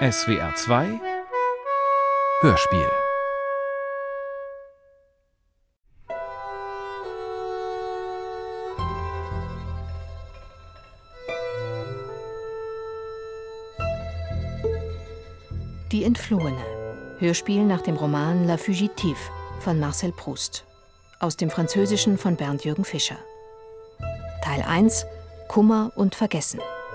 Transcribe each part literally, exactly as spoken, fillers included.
S W R zwei Hörspiel. Die Entflohene. Hörspiel nach dem Roman La Fugitive von Marcel Proust. Aus dem Französischen von Bernd-Jürgen Fischer. Teil eins. Kummer und Vergessen.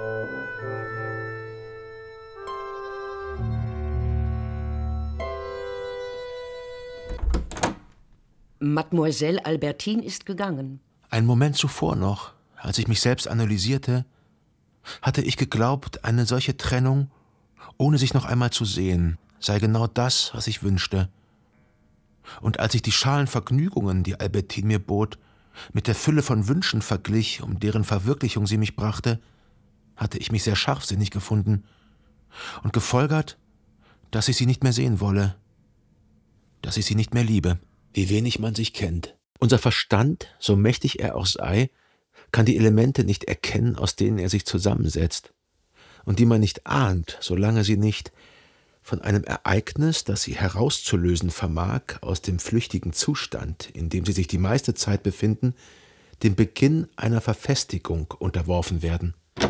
Mademoiselle Albertine ist gegangen. Einen Moment zuvor noch, als ich mich selbst analysierte, hatte ich geglaubt, eine solche Trennung, ohne sich noch einmal zu sehen, sei genau das, was ich wünschte. Und als ich die schalen Vergnügungen, die Albertine mir bot, mit der Fülle von Wünschen verglich, um deren Verwirklichung sie mich brachte, hatte ich mich sehr scharfsinnig gefunden und gefolgert, dass ich sie nicht mehr sehen wolle, dass ich sie nicht mehr liebe. Wie wenig man sich kennt. Unser Verstand, so mächtig er auch sei, kann die Elemente nicht erkennen, aus denen er sich zusammensetzt und die man nicht ahnt, solange sie nicht von einem Ereignis, das sie herauszulösen vermag, aus dem flüchtigen Zustand, in dem sie sich die meiste Zeit befinden, dem Beginn einer Verfestigung unterworfen werden.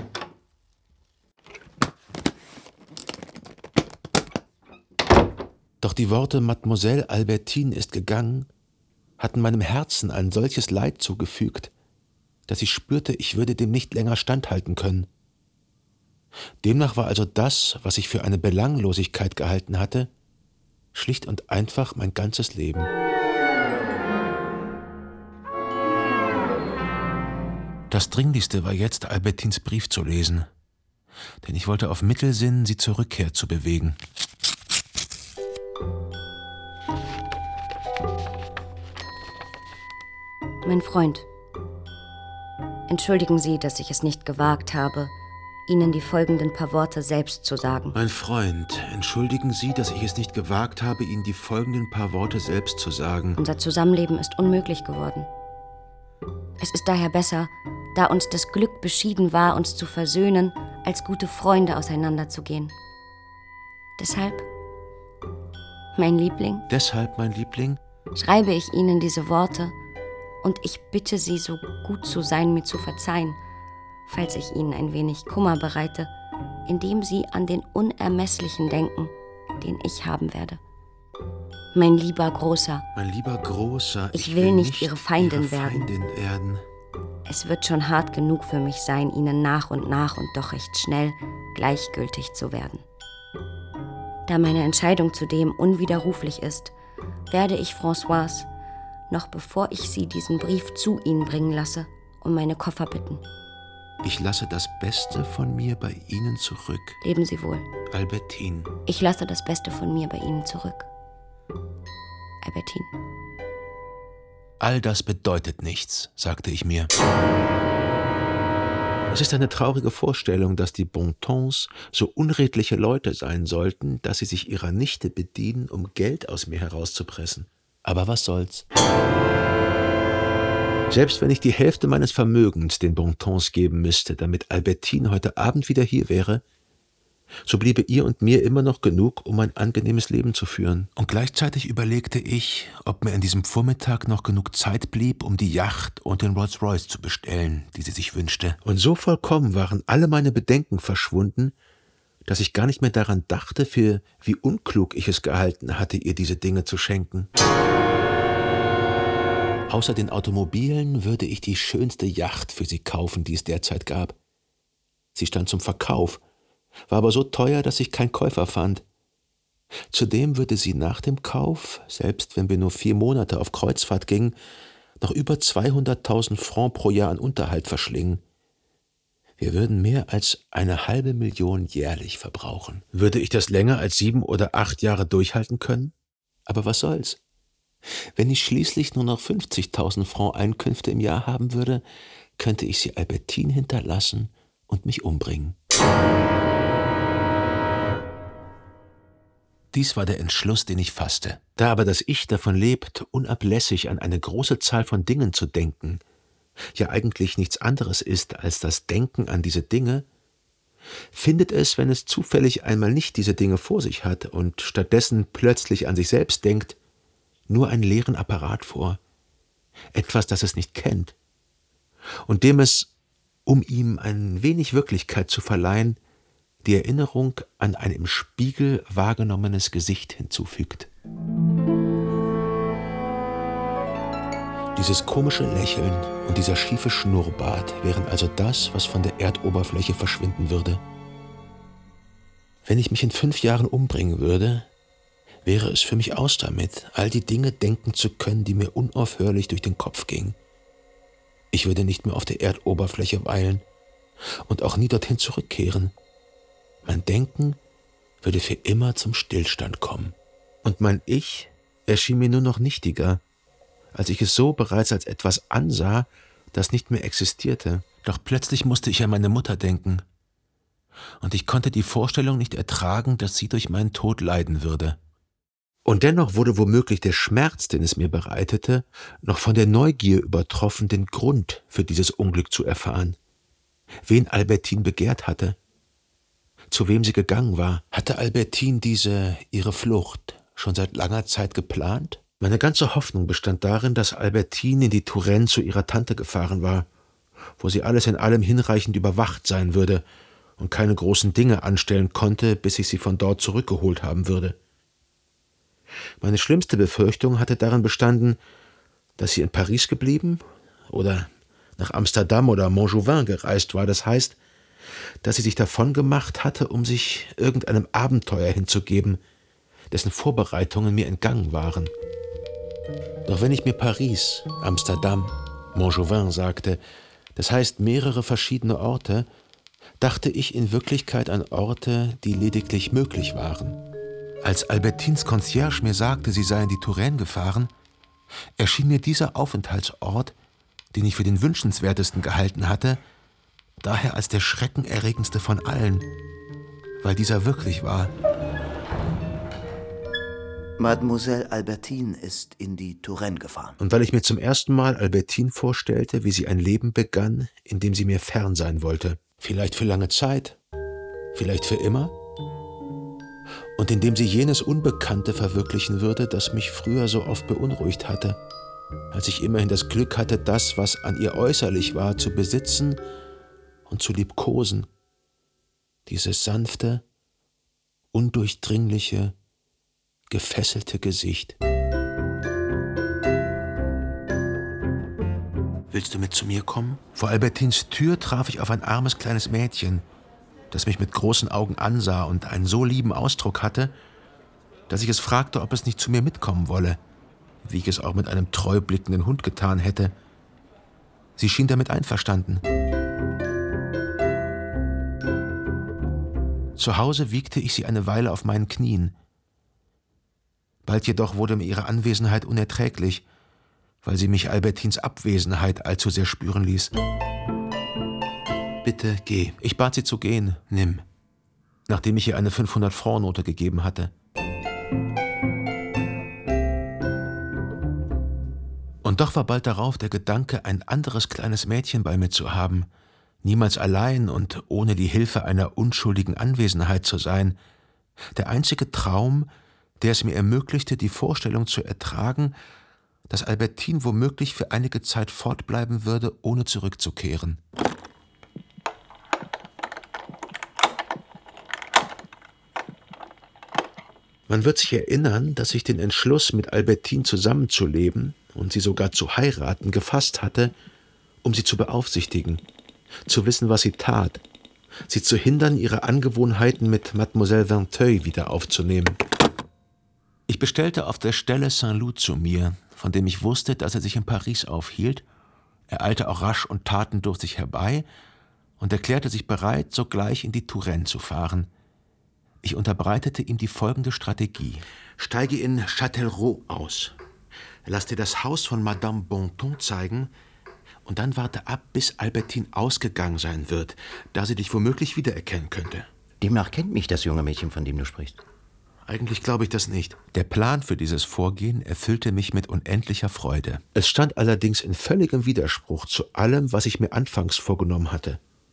Doch die Worte »Mademoiselle Albertine ist gegangen« hatten meinem Herzen ein solches Leid zugefügt, dass ich spürte, ich würde dem nicht länger standhalten können. Demnach war also das, was ich für eine Belanglosigkeit gehalten hatte, schlicht und einfach mein ganzes Leben. Das Dringlichste war jetzt, Albertines Brief zu lesen, denn ich wollte auf Mittel sinnen, sie zur Rückkehr zu bewegen. Mein Freund, entschuldigen Sie, dass ich es nicht gewagt habe, Ihnen die folgenden paar Worte selbst zu sagen. Mein Freund, entschuldigen Sie, dass ich es nicht gewagt habe, Ihnen die folgenden paar Worte selbst zu sagen. Unser Zusammenleben ist unmöglich geworden. Es ist daher besser, da uns das Glück beschieden war, uns zu versöhnen, als gute Freunde auseinanderzugehen. Deshalb, mein Liebling, Deshalb, mein Liebling, schreibe ich Ihnen diese Worte und ich bitte Sie, so gut zu sein, mir zu verzeihen, falls ich Ihnen ein wenig Kummer bereite, indem Sie an den Unermesslichen denken, den ich haben werde. Mein lieber Großer, mein lieber Großer, ich, ich will, will nicht nicht Ihre Feindin, Ihre Feindin werden. werden. Es wird schon hart genug für mich sein, Ihnen nach und nach und doch recht schnell gleichgültig zu werden. Da meine Entscheidung zudem unwiderruflich ist, werde ich Françoise, noch bevor ich sie diesen Brief zu Ihnen bringen lasse, um meine Koffer bitten. Ich lasse das Beste von mir bei Ihnen zurück. Leben Sie wohl. Albertine. Ich lasse das Beste von mir bei Ihnen zurück. Albertine. All das bedeutet nichts, sagte ich mir. Es ist eine traurige Vorstellung, dass die Bontons so unredliche Leute sein sollten, dass sie sich ihrer Nichte bedienen, um Geld aus mir herauszupressen. Aber was soll's? Selbst wenn ich die Hälfte meines Vermögens den Bontons geben müsste, damit Albertine heute Abend wieder hier wäre, so bliebe ihr und mir immer noch genug, um ein angenehmes Leben zu führen. Und gleichzeitig überlegte ich, ob mir an diesem Vormittag noch genug Zeit blieb, um die Yacht und den Rolls-Royce zu bestellen, die sie sich wünschte. Und so vollkommen waren alle meine Bedenken verschwunden, dass ich gar nicht mehr daran dachte, für wie unklug ich es gehalten hatte, ihr diese Dinge zu schenken. Außer den Automobilen würde ich die schönste Yacht für sie kaufen, die es derzeit gab. Sie stand zum Verkauf, war aber so teuer, dass ich keinen Käufer fand. Zudem würde sie nach dem Kauf, selbst wenn wir nur vier Monate auf Kreuzfahrt gingen, noch über zweihunderttausend Francs pro Jahr an Unterhalt verschlingen. Wir würden mehr als eine halbe Million jährlich verbrauchen. Würde ich das länger als sieben oder acht Jahre durchhalten können? Aber was soll's? Wenn ich schließlich nur noch fünfzigtausend Francs Einkünfte im Jahr haben würde, könnte ich sie Albertine hinterlassen und mich umbringen. Dies war der Entschluss, den ich fasste. Da aber das Ich davon lebt, unablässig an eine große Zahl von Dingen zu denken, ja eigentlich nichts anderes ist als das Denken an diese Dinge, findet es, wenn es zufällig einmal nicht diese Dinge vor sich hat und stattdessen plötzlich an sich selbst denkt, nur einen leeren Apparat vor, etwas, das es nicht kennt, und dem es, um ihm ein wenig Wirklichkeit zu verleihen, die Erinnerung an ein im Spiegel wahrgenommenes Gesicht hinzufügt. Dieses komische Lächeln und dieser schiefe Schnurrbart wären also das, was von der Erdoberfläche verschwinden würde. Wenn ich mich in fünf Jahren umbringen würde, wäre es für mich aus damit, all die Dinge denken zu können, die mir unaufhörlich durch den Kopf gingen. Ich würde nicht mehr auf der Erdoberfläche weilen und auch nie dorthin zurückkehren. Mein Denken würde für immer zum Stillstand kommen. Und mein Ich erschien mir nur noch nichtiger, als ich es so bereits als etwas ansah, das nicht mehr existierte. Doch plötzlich musste ich an meine Mutter denken. Und ich konnte die Vorstellung nicht ertragen, dass sie durch meinen Tod leiden würde. Und dennoch wurde womöglich der Schmerz, den es mir bereitete, noch von der Neugier übertroffen, den Grund für dieses Unglück zu erfahren. Wen Albertine begehrt hatte, zu wem sie gegangen war. Hatte Albertine diese, ihre Flucht, schon seit langer Zeit geplant? Meine ganze Hoffnung bestand darin, dass Albertine in die Touraine zu ihrer Tante gefahren war, wo sie alles in allem hinreichend überwacht sein würde und keine großen Dinge anstellen konnte, bis ich sie von dort zurückgeholt haben würde. Meine schlimmste Befürchtung hatte darin bestanden, dass sie in Paris geblieben oder nach Amsterdam oder Montjouvin gereist war, das heißt, dass sie sich davongemacht hatte, um sich irgendeinem Abenteuer hinzugeben, dessen Vorbereitungen mir entgangen waren. Doch wenn ich mir Paris, Amsterdam, Montjouvin sagte, das heißt mehrere verschiedene Orte, dachte ich in Wirklichkeit an Orte, die lediglich möglich waren. Als Albertines Concierge mir sagte, sie sei in die Touraine gefahren, erschien mir dieser Aufenthaltsort, den ich für den wünschenswertesten gehalten hatte, daher als der schreckenerregendste von allen, weil dieser wirklich war. Mademoiselle Albertine ist in die Touraine gefahren. Und weil ich mir zum ersten Mal Albertine vorstellte, wie sie ein Leben begann, in dem sie mir fern sein wollte. Vielleicht für lange Zeit, vielleicht für immer. Und in dem sie jenes Unbekannte verwirklichen würde, das mich früher so oft beunruhigt hatte, als ich immerhin das Glück hatte, das, was an ihr äußerlich war, zu besitzen und zu liebkosen. Dieses sanfte, undurchdringliche, gefesselte Gesicht. Willst du mit zu mir kommen? Vor Albertines Tür traf ich auf ein armes kleines Mädchen, das mich mit großen Augen ansah und einen so lieben Ausdruck hatte, dass ich es fragte, ob es nicht zu mir mitkommen wolle, wie ich es auch mit einem treu blickenden Hund getan hätte. Sie schien damit einverstanden. Zu Hause wiegte ich sie eine Weile auf meinen Knien. Bald jedoch wurde mir ihre Anwesenheit unerträglich, weil sie mich Albertines Abwesenheit allzu sehr spüren ließ. »Bitte, geh.« Ich bat sie zu gehen. »Nimm«, nachdem ich ihr eine fünfhundert-Franc-Note gegeben hatte. Und doch war bald darauf der Gedanke, ein anderes kleines Mädchen bei mir zu haben, niemals allein und ohne die Hilfe einer unschuldigen Anwesenheit zu sein, der einzige Traum, der es mir ermöglichte, die Vorstellung zu ertragen, dass Albertine womöglich für einige Zeit fortbleiben würde, ohne zurückzukehren. Man wird sich erinnern, dass ich den Entschluss, mit Albertine zusammenzuleben und sie sogar zu heiraten, gefasst hatte, um sie zu beaufsichtigen, zu wissen, was sie tat, sie zu hindern, ihre Angewohnheiten mit Mademoiselle Vinteuil wieder aufzunehmen. Ich bestellte auf der Stelle Saint-Loup zu mir, von dem ich wusste, dass er sich in Paris aufhielt. Er eilte auch rasch und tatendurstig herbei und erklärte sich bereit, sogleich in die Touraine zu fahren. Ich unterbreitete ihm die folgende Strategie. Steige in Châtellerault aus. Lass dir das Haus von Madame Bontemps zeigen und dann warte ab, bis Albertine ausgegangen sein wird, da sie dich womöglich wiedererkennen könnte. Demnach kennt mich das junge Mädchen, von dem du sprichst. Eigentlich glaube ich das nicht. Der Plan für dieses Vorgehen erfüllte mich mit unendlicher Freude. Es stand allerdings in völligem Widerspruch zu allem, was ich mir anfangs vorgenommen hatte.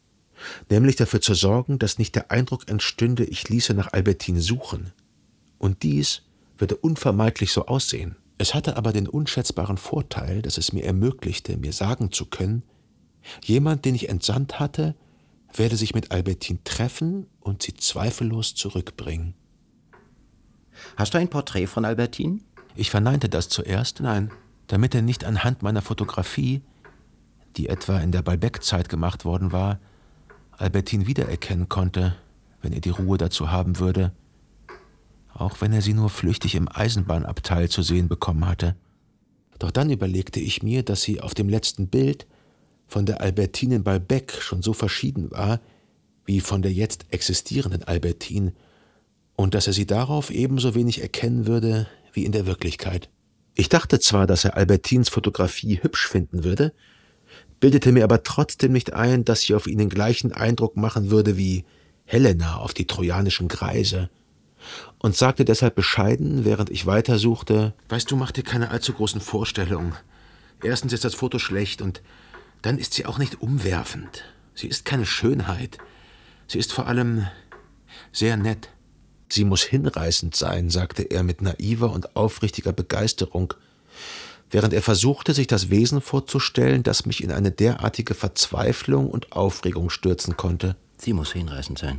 nämlich dafür zu sorgen, dass nicht der Eindruck entstünde, ich ließe nach Albertine suchen. Und dies würde unvermeidlich so aussehen. Es hatte aber den unschätzbaren Vorteil, dass es mir ermöglichte, mir sagen zu können, jemand, den ich entsandt hatte, werde sich mit Albertine treffen und sie zweifellos zurückbringen. Hast du ein Porträt von Albertine? Ich verneinte das zuerst, nein, damit er nicht anhand meiner Fotografie, die etwa in der Balbec-Zeit gemacht worden war, Albertine wiedererkennen konnte, wenn er die Ruhe dazu haben würde, auch wenn er sie nur flüchtig im Eisenbahnabteil zu sehen bekommen hatte. Doch dann überlegte ich mir, dass sie auf dem letzten Bild von der Albertine in Balbec schon so verschieden war, wie von der jetzt existierenden Albertine, und dass er sie darauf ebenso wenig erkennen würde wie in der Wirklichkeit. Ich dachte zwar, dass er Albertines Fotografie hübsch finden würde, bildete mir aber trotzdem nicht ein, dass sie auf ihn den gleichen Eindruck machen würde wie Helena auf die trojanischen Greise, und sagte deshalb bescheiden, während ich weitersuchte: »Weißt du, mach dir keine allzu großen Vorstellungen. Erstens ist das Foto schlecht und dann ist sie auch nicht umwerfend. Sie ist keine Schönheit. Sie ist vor allem sehr nett. Sie muss hinreißend sein«, sagte er mit naiver und aufrichtiger Begeisterung, während er versuchte, sich das Wesen vorzustellen, das mich in eine derartige Verzweiflung und Aufregung stürzen konnte. Sie muss hinreißend sein.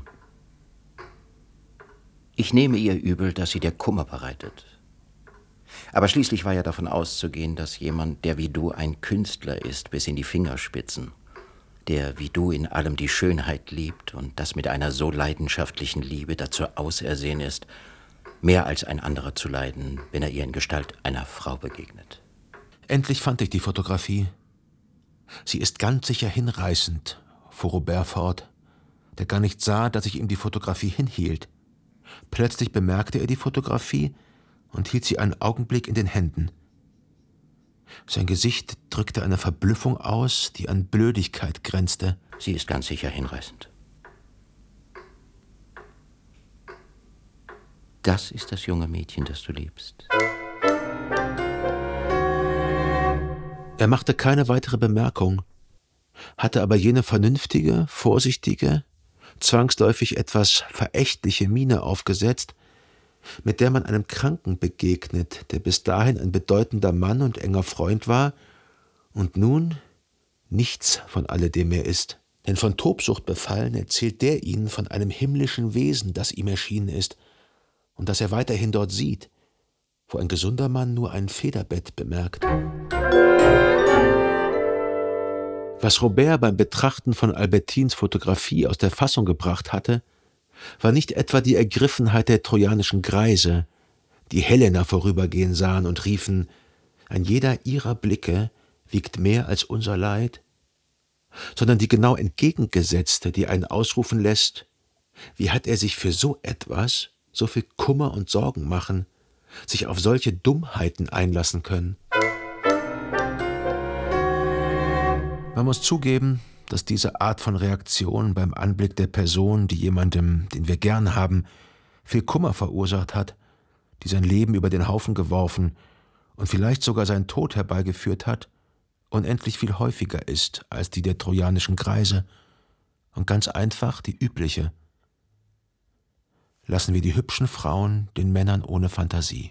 Ich nehme ihr übel, dass sie dir Kummer bereitet. Aber schließlich war ja davon auszugehen, dass jemand, der wie du ein Künstler ist, bis in die Fingerspitzen, der wie du in allem die Schönheit liebt und das mit einer so leidenschaftlichen Liebe dazu ausersehen ist, mehr als ein anderer zu leiden, wenn er ihr in Gestalt einer Frau begegnet. Endlich fand ich die Fotografie. »Sie ist ganz sicher hinreißend«, fuhr Robert fort, der gar nicht sah, dass ich ihm die Fotografie hinhielt. Plötzlich bemerkte er die Fotografie und hielt sie einen Augenblick in den Händen. Sein Gesicht drückte eine Verblüffung aus, die an Blödigkeit grenzte. »Sie ist ganz sicher hinreißend. Das ist das junge Mädchen, das du liebst.« Er machte keine weitere Bemerkung, hatte aber jene vernünftige, vorsichtige, zwangsläufig etwas verächtliche Miene aufgesetzt, mit der man einem Kranken begegnet, der bis dahin ein bedeutender Mann und enger Freund war und nun nichts von alledem mehr ist. Denn von Tobsucht befallen erzählt der ihnen von einem himmlischen Wesen, das ihm erschienen ist und das er weiterhin dort sieht, wo ein gesunder Mann nur ein Federbett bemerkt. Was Robert beim Betrachten von Albertines Fotografie aus der Fassung gebracht hatte, war nicht etwa die Ergriffenheit der trojanischen Greise, die Helena vorübergehen sahen und riefen: »Ein jeder ihrer Blicke wiegt mehr als unser Leid«, sondern die genau entgegengesetzte, die einen ausrufen lässt: Wie hat er sich für so etwas, so viel Kummer und Sorgen machen, sich auf solche Dummheiten einlassen können? Man muss zugeben, dass diese Art von Reaktion beim Anblick der Person, die jemandem, den wir gern haben, viel Kummer verursacht hat, die sein Leben über den Haufen geworfen und vielleicht sogar seinen Tod herbeigeführt hat, unendlich viel häufiger ist als die der trojanischen Greise und ganz einfach die übliche. Lassen wir die hübschen Frauen den Männern ohne Fantasie.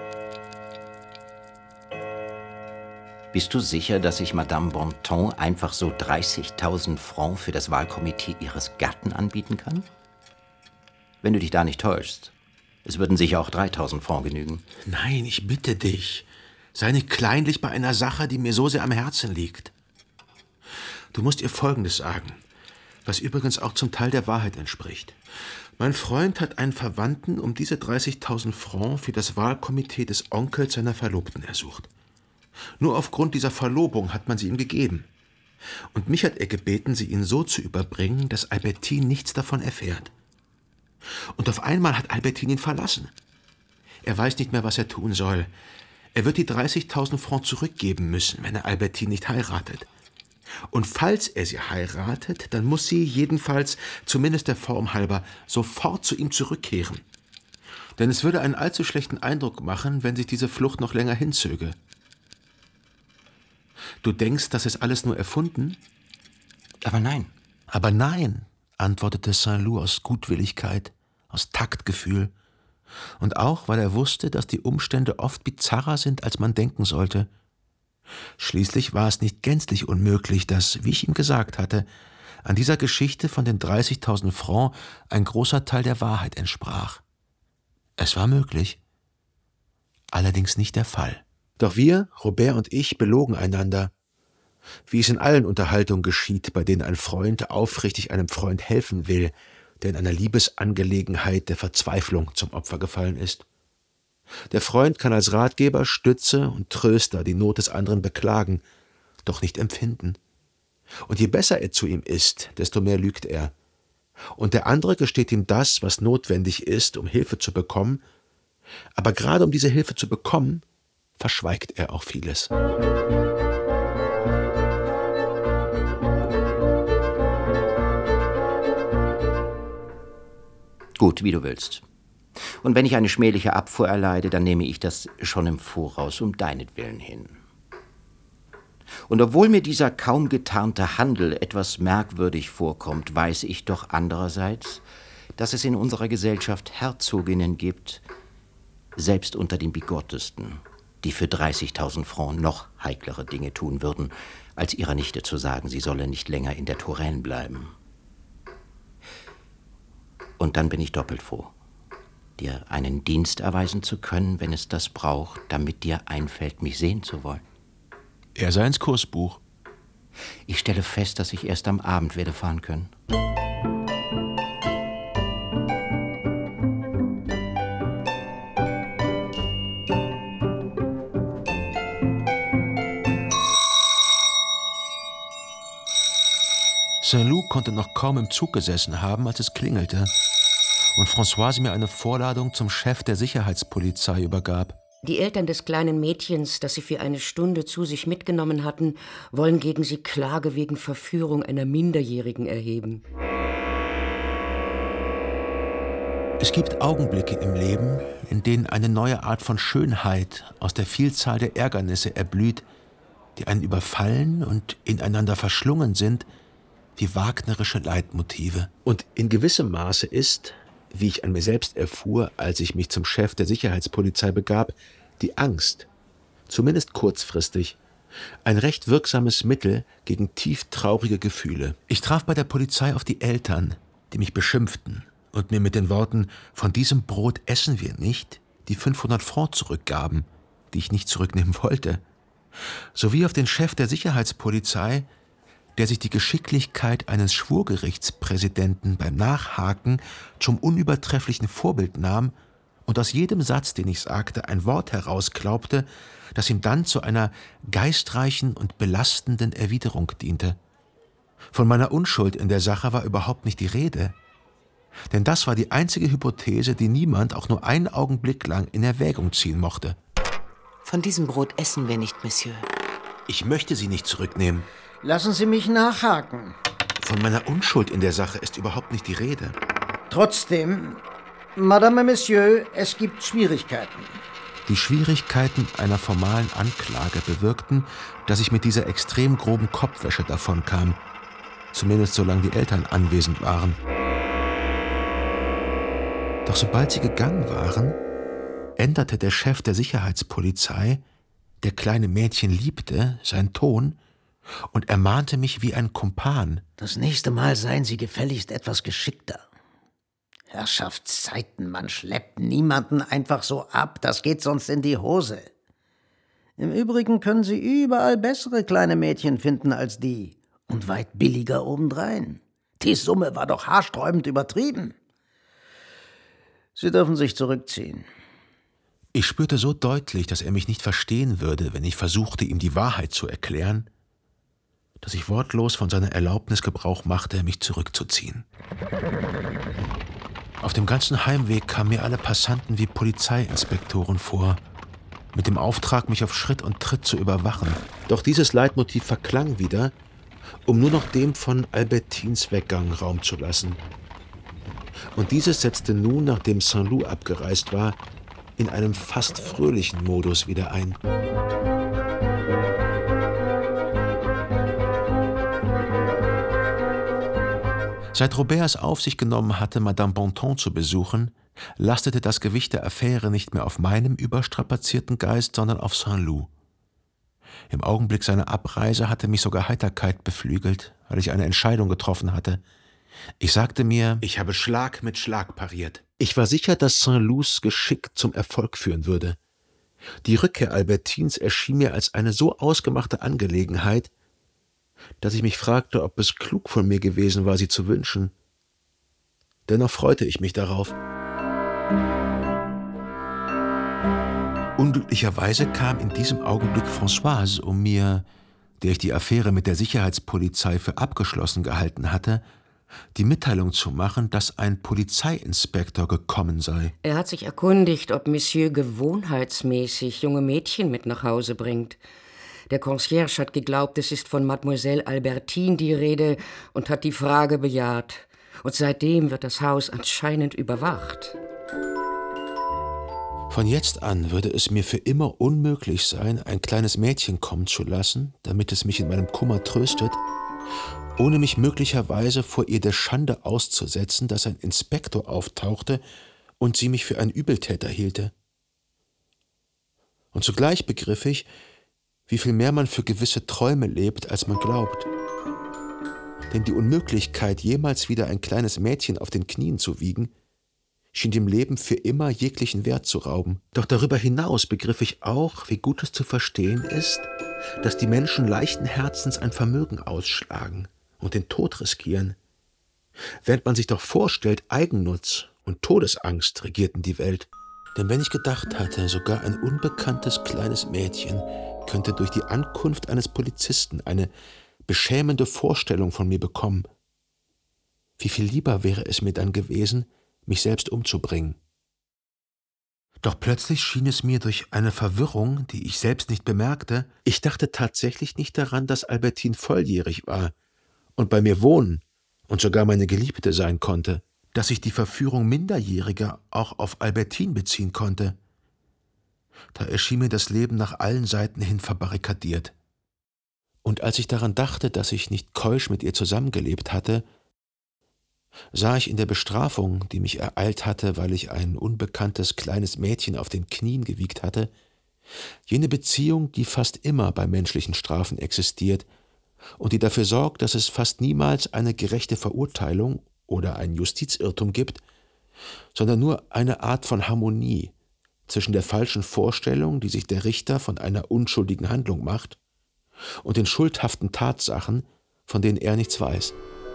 Bist du sicher, dass ich Madame Bontemps einfach so dreißigtausend Francs für das Wahlkomitee ihres Gatten anbieten kann? Wenn du dich da nicht täuschst. Es würden sicher auch dreitausend Francs genügen. Nein, ich bitte dich. Sei nicht kleinlich bei einer Sache, die mir so sehr am Herzen liegt. Du musst ihr Folgendes sagen, was übrigens auch zum Teil der Wahrheit entspricht. Mein Freund hat einen Verwandten um diese dreißigtausend Francs für das Wahlkomitee des Onkels seiner Verlobten ersucht. Nur aufgrund dieser Verlobung hat man sie ihm gegeben. Und mich hat er gebeten, sie ihnen so zu überbringen, dass Albertine nichts davon erfährt. Und auf einmal hat Albertine ihn verlassen. Er weiß nicht mehr, was er tun soll. Er wird die dreißigtausend Francs zurückgeben müssen, wenn er Albertine nicht heiratet. Und falls er sie heiratet, dann muss sie jedenfalls, zumindest der Form halber, sofort zu ihm zurückkehren. Denn es würde einen allzu schlechten Eindruck machen, wenn sich diese Flucht noch länger hinzöge. Du denkst, das ist alles nur erfunden? Aber nein. Aber nein, antwortete Saint-Loup aus Gutwilligkeit, aus Taktgefühl und auch, weil er wusste, dass die Umstände oft bizarrer sind, als man denken sollte. Schließlich war es nicht gänzlich unmöglich, dass, wie ich ihm gesagt hatte, an dieser Geschichte von den dreißigtausend Francs ein großer Teil der Wahrheit entsprach. Es war möglich, allerdings nicht der Fall. Doch wir, Robert und ich, belogen einander, wie es in allen Unterhaltungen geschieht, bei denen ein Freund aufrichtig einem Freund helfen will, der in einer Liebesangelegenheit der Verzweiflung zum Opfer gefallen ist. Der Freund kann als Ratgeber, Stütze und Tröster die Not des anderen beklagen, doch nicht empfinden. Und je besser er zu ihm ist, desto mehr lügt er. Und der andere gesteht ihm das, was notwendig ist, um Hilfe zu bekommen, aber gerade um diese Hilfe zu bekommen, verschweigt er auch vieles. Gut, wie du willst. Und wenn ich eine schmähliche Abfuhr erleide, dann nehme ich das schon im Voraus um deinetwillen hin. Und obwohl mir dieser kaum getarnte Handel etwas merkwürdig vorkommt, weiß ich doch andererseits, dass es in unserer Gesellschaft Herzoginnen gibt, selbst unter den Bigottesten, die für dreißigtausend Francs noch heiklere Dinge tun würden, als ihrer Nichte zu sagen, sie solle nicht länger in der Touraine bleiben. Und dann bin ich doppelt froh, dir einen Dienst erweisen zu können, wenn es das braucht, damit dir einfällt, mich sehen zu wollen. Er sei ins Kursbuch. Ich stelle fest, dass ich erst am Abend werde fahren können. Saint-Loup konnte noch kaum im Zug gesessen haben, als es klingelte und Françoise mir eine Vorladung zum Chef der Sicherheitspolizei übergab. Die Eltern des kleinen Mädchens, das sie für eine Stunde zu sich mitgenommen hatten, wollen gegen sie Klage wegen Verführung einer Minderjährigen erheben. Es gibt Augenblicke im Leben, in denen eine neue Art von Schönheit aus der Vielzahl der Ärgernisse erblüht, die einen überfallen und ineinander verschlungen sind, wie wagnerische Leitmotive. Und in gewissem Maße ist, wie ich an mir selbst erfuhr, als ich mich zum Chef der Sicherheitspolizei begab, die Angst, zumindest kurzfristig, ein recht wirksames Mittel gegen tief traurige Gefühle. Ich traf bei der Polizei auf die Eltern, die mich beschimpften und mir mit den Worten »Von diesem Brot essen wir nicht« die fünfhundert Francs zurückgaben, die ich nicht zurücknehmen wollte, sowie auf den Chef der Sicherheitspolizei, der sich die Geschicklichkeit eines Schwurgerichtspräsidenten beim Nachhaken zum unübertrefflichen Vorbild nahm und aus jedem Satz, den ich sagte, ein Wort herausklaubte, das ihm dann zu einer geistreichen und belastenden Erwiderung diente. Von meiner Unschuld in der Sache war überhaupt nicht die Rede, denn das war die einzige Hypothese, die niemand auch nur einen Augenblick lang in Erwägung ziehen mochte. Von diesem Brot essen wir nicht, Monsieur. Ich möchte Sie nicht zurücknehmen. Lassen Sie mich nachhaken. Von meiner Unschuld in der Sache ist überhaupt nicht die Rede. Trotzdem, Madame et Monsieur, es gibt Schwierigkeiten. Die Schwierigkeiten einer formalen Anklage bewirkten, dass ich mit dieser extrem groben Kopfwäsche davonkam. Zumindest solange die Eltern anwesend waren. Doch sobald sie gegangen waren, änderte der Chef der Sicherheitspolizei, der kleine Mädchen liebte, seinen Ton und ermahnte mich wie ein Kumpan. Das nächste Mal seien Sie gefälligst etwas geschickter. Herrschaftszeiten, man schleppt niemanden einfach so ab, das geht sonst in die Hose. Im Übrigen können Sie überall bessere kleine Mädchen finden als die und weit billiger obendrein. Die Summe war doch haarsträubend übertrieben. Sie dürfen sich zurückziehen. Ich spürte so deutlich, dass er mich nicht verstehen würde, wenn ich versuchte, ihm die Wahrheit zu erklären, dass ich wortlos von seiner Erlaubnis Gebrauch machte, mich zurückzuziehen. Auf dem ganzen Heimweg kamen mir alle Passanten wie Polizeiinspektoren vor, mit dem Auftrag, mich auf Schritt und Tritt zu überwachen. Doch dieses Leitmotiv verklang wieder, um nur noch dem von Albertines Weggang Raum zu lassen. Und dieses setzte nun, nachdem Saint-Loup abgereist war, in einem fast fröhlichen Modus wieder ein. Seit Robert es auf sich genommen hatte, Madame Bontemps zu besuchen, lastete das Gewicht der Affäre nicht mehr auf meinem überstrapazierten Geist, sondern auf Saint-Loup. Im Augenblick seiner Abreise hatte mich sogar Heiterkeit beflügelt, weil ich eine Entscheidung getroffen hatte. Ich sagte mir, ich habe Schlag mit Schlag pariert. Ich war sicher, dass Saint-Loups Geschick zum Erfolg führen würde. Die Rückkehr Albertines erschien mir als eine so ausgemachte Angelegenheit, dass ich mich fragte, ob es klug von mir gewesen war, sie zu wünschen. Dennoch freute ich mich darauf. Unglücklicherweise kam in diesem Augenblick Françoise, um mir, der ich die Affäre mit der Sicherheitspolizei für abgeschlossen gehalten hatte, die Mitteilung zu machen, dass ein Polizeiinspektor gekommen sei. Er hat sich erkundigt, ob Monsieur gewohnheitsmäßig junge Mädchen mit nach Hause bringt. Der Concierge hat geglaubt, es ist von Mademoiselle Albertine die Rede und hat die Frage bejaht. Und seitdem wird das Haus anscheinend überwacht. Von jetzt an würde es mir für immer unmöglich sein, ein kleines Mädchen kommen zu lassen, damit es mich in meinem Kummer tröstet, ohne mich möglicherweise vor ihr der Schande auszusetzen, dass ein Inspektor auftauchte und sie mich für einen Übeltäter hielte. Und zugleich begriff ich, wie viel mehr man für gewisse Träume lebt, als man glaubt. Denn die Unmöglichkeit, jemals wieder ein kleines Mädchen auf den Knien zu wiegen, schien dem Leben für immer jeglichen Wert zu rauben. Doch darüber hinaus begriff ich auch, wie gut es zu verstehen ist, dass die Menschen leichten Herzens ein Vermögen ausschlagen und den Tod riskieren. Während man sich doch vorstellt, Eigennutz und Todesangst regierten die Welt. Denn wenn ich gedacht hatte, sogar ein unbekanntes kleines Mädchen könnte durch die Ankunft eines Polizisten eine beschämende Vorstellung von mir bekommen, wie viel lieber wäre es mir dann gewesen, mich selbst umzubringen. Doch plötzlich schien es mir durch eine Verwirrung, die ich selbst nicht bemerkte, ich dachte tatsächlich nicht daran, dass Albertine volljährig war und bei mir wohnen und sogar meine Geliebte sein konnte, dass sich die Verführung Minderjähriger auch auf Albertine beziehen konnte. Da erschien mir das Leben nach allen Seiten hin verbarrikadiert. Und als ich daran dachte, dass ich nicht keusch mit ihr zusammengelebt hatte, sah ich in der Bestrafung, die mich ereilt hatte, weil ich ein unbekanntes kleines Mädchen auf den Knien gewiegt hatte, jene Beziehung, die fast immer bei menschlichen Strafen existiert und die dafür sorgt, dass es fast niemals eine gerechte Verurteilung oder einen Justizirrtum gibt, sondern nur eine Art von Harmonie zwischen der falschen Vorstellung, die sich der Richter von einer unschuldigen Handlung macht, und den schuldhaften Tatsachen, von denen er nichts weiß.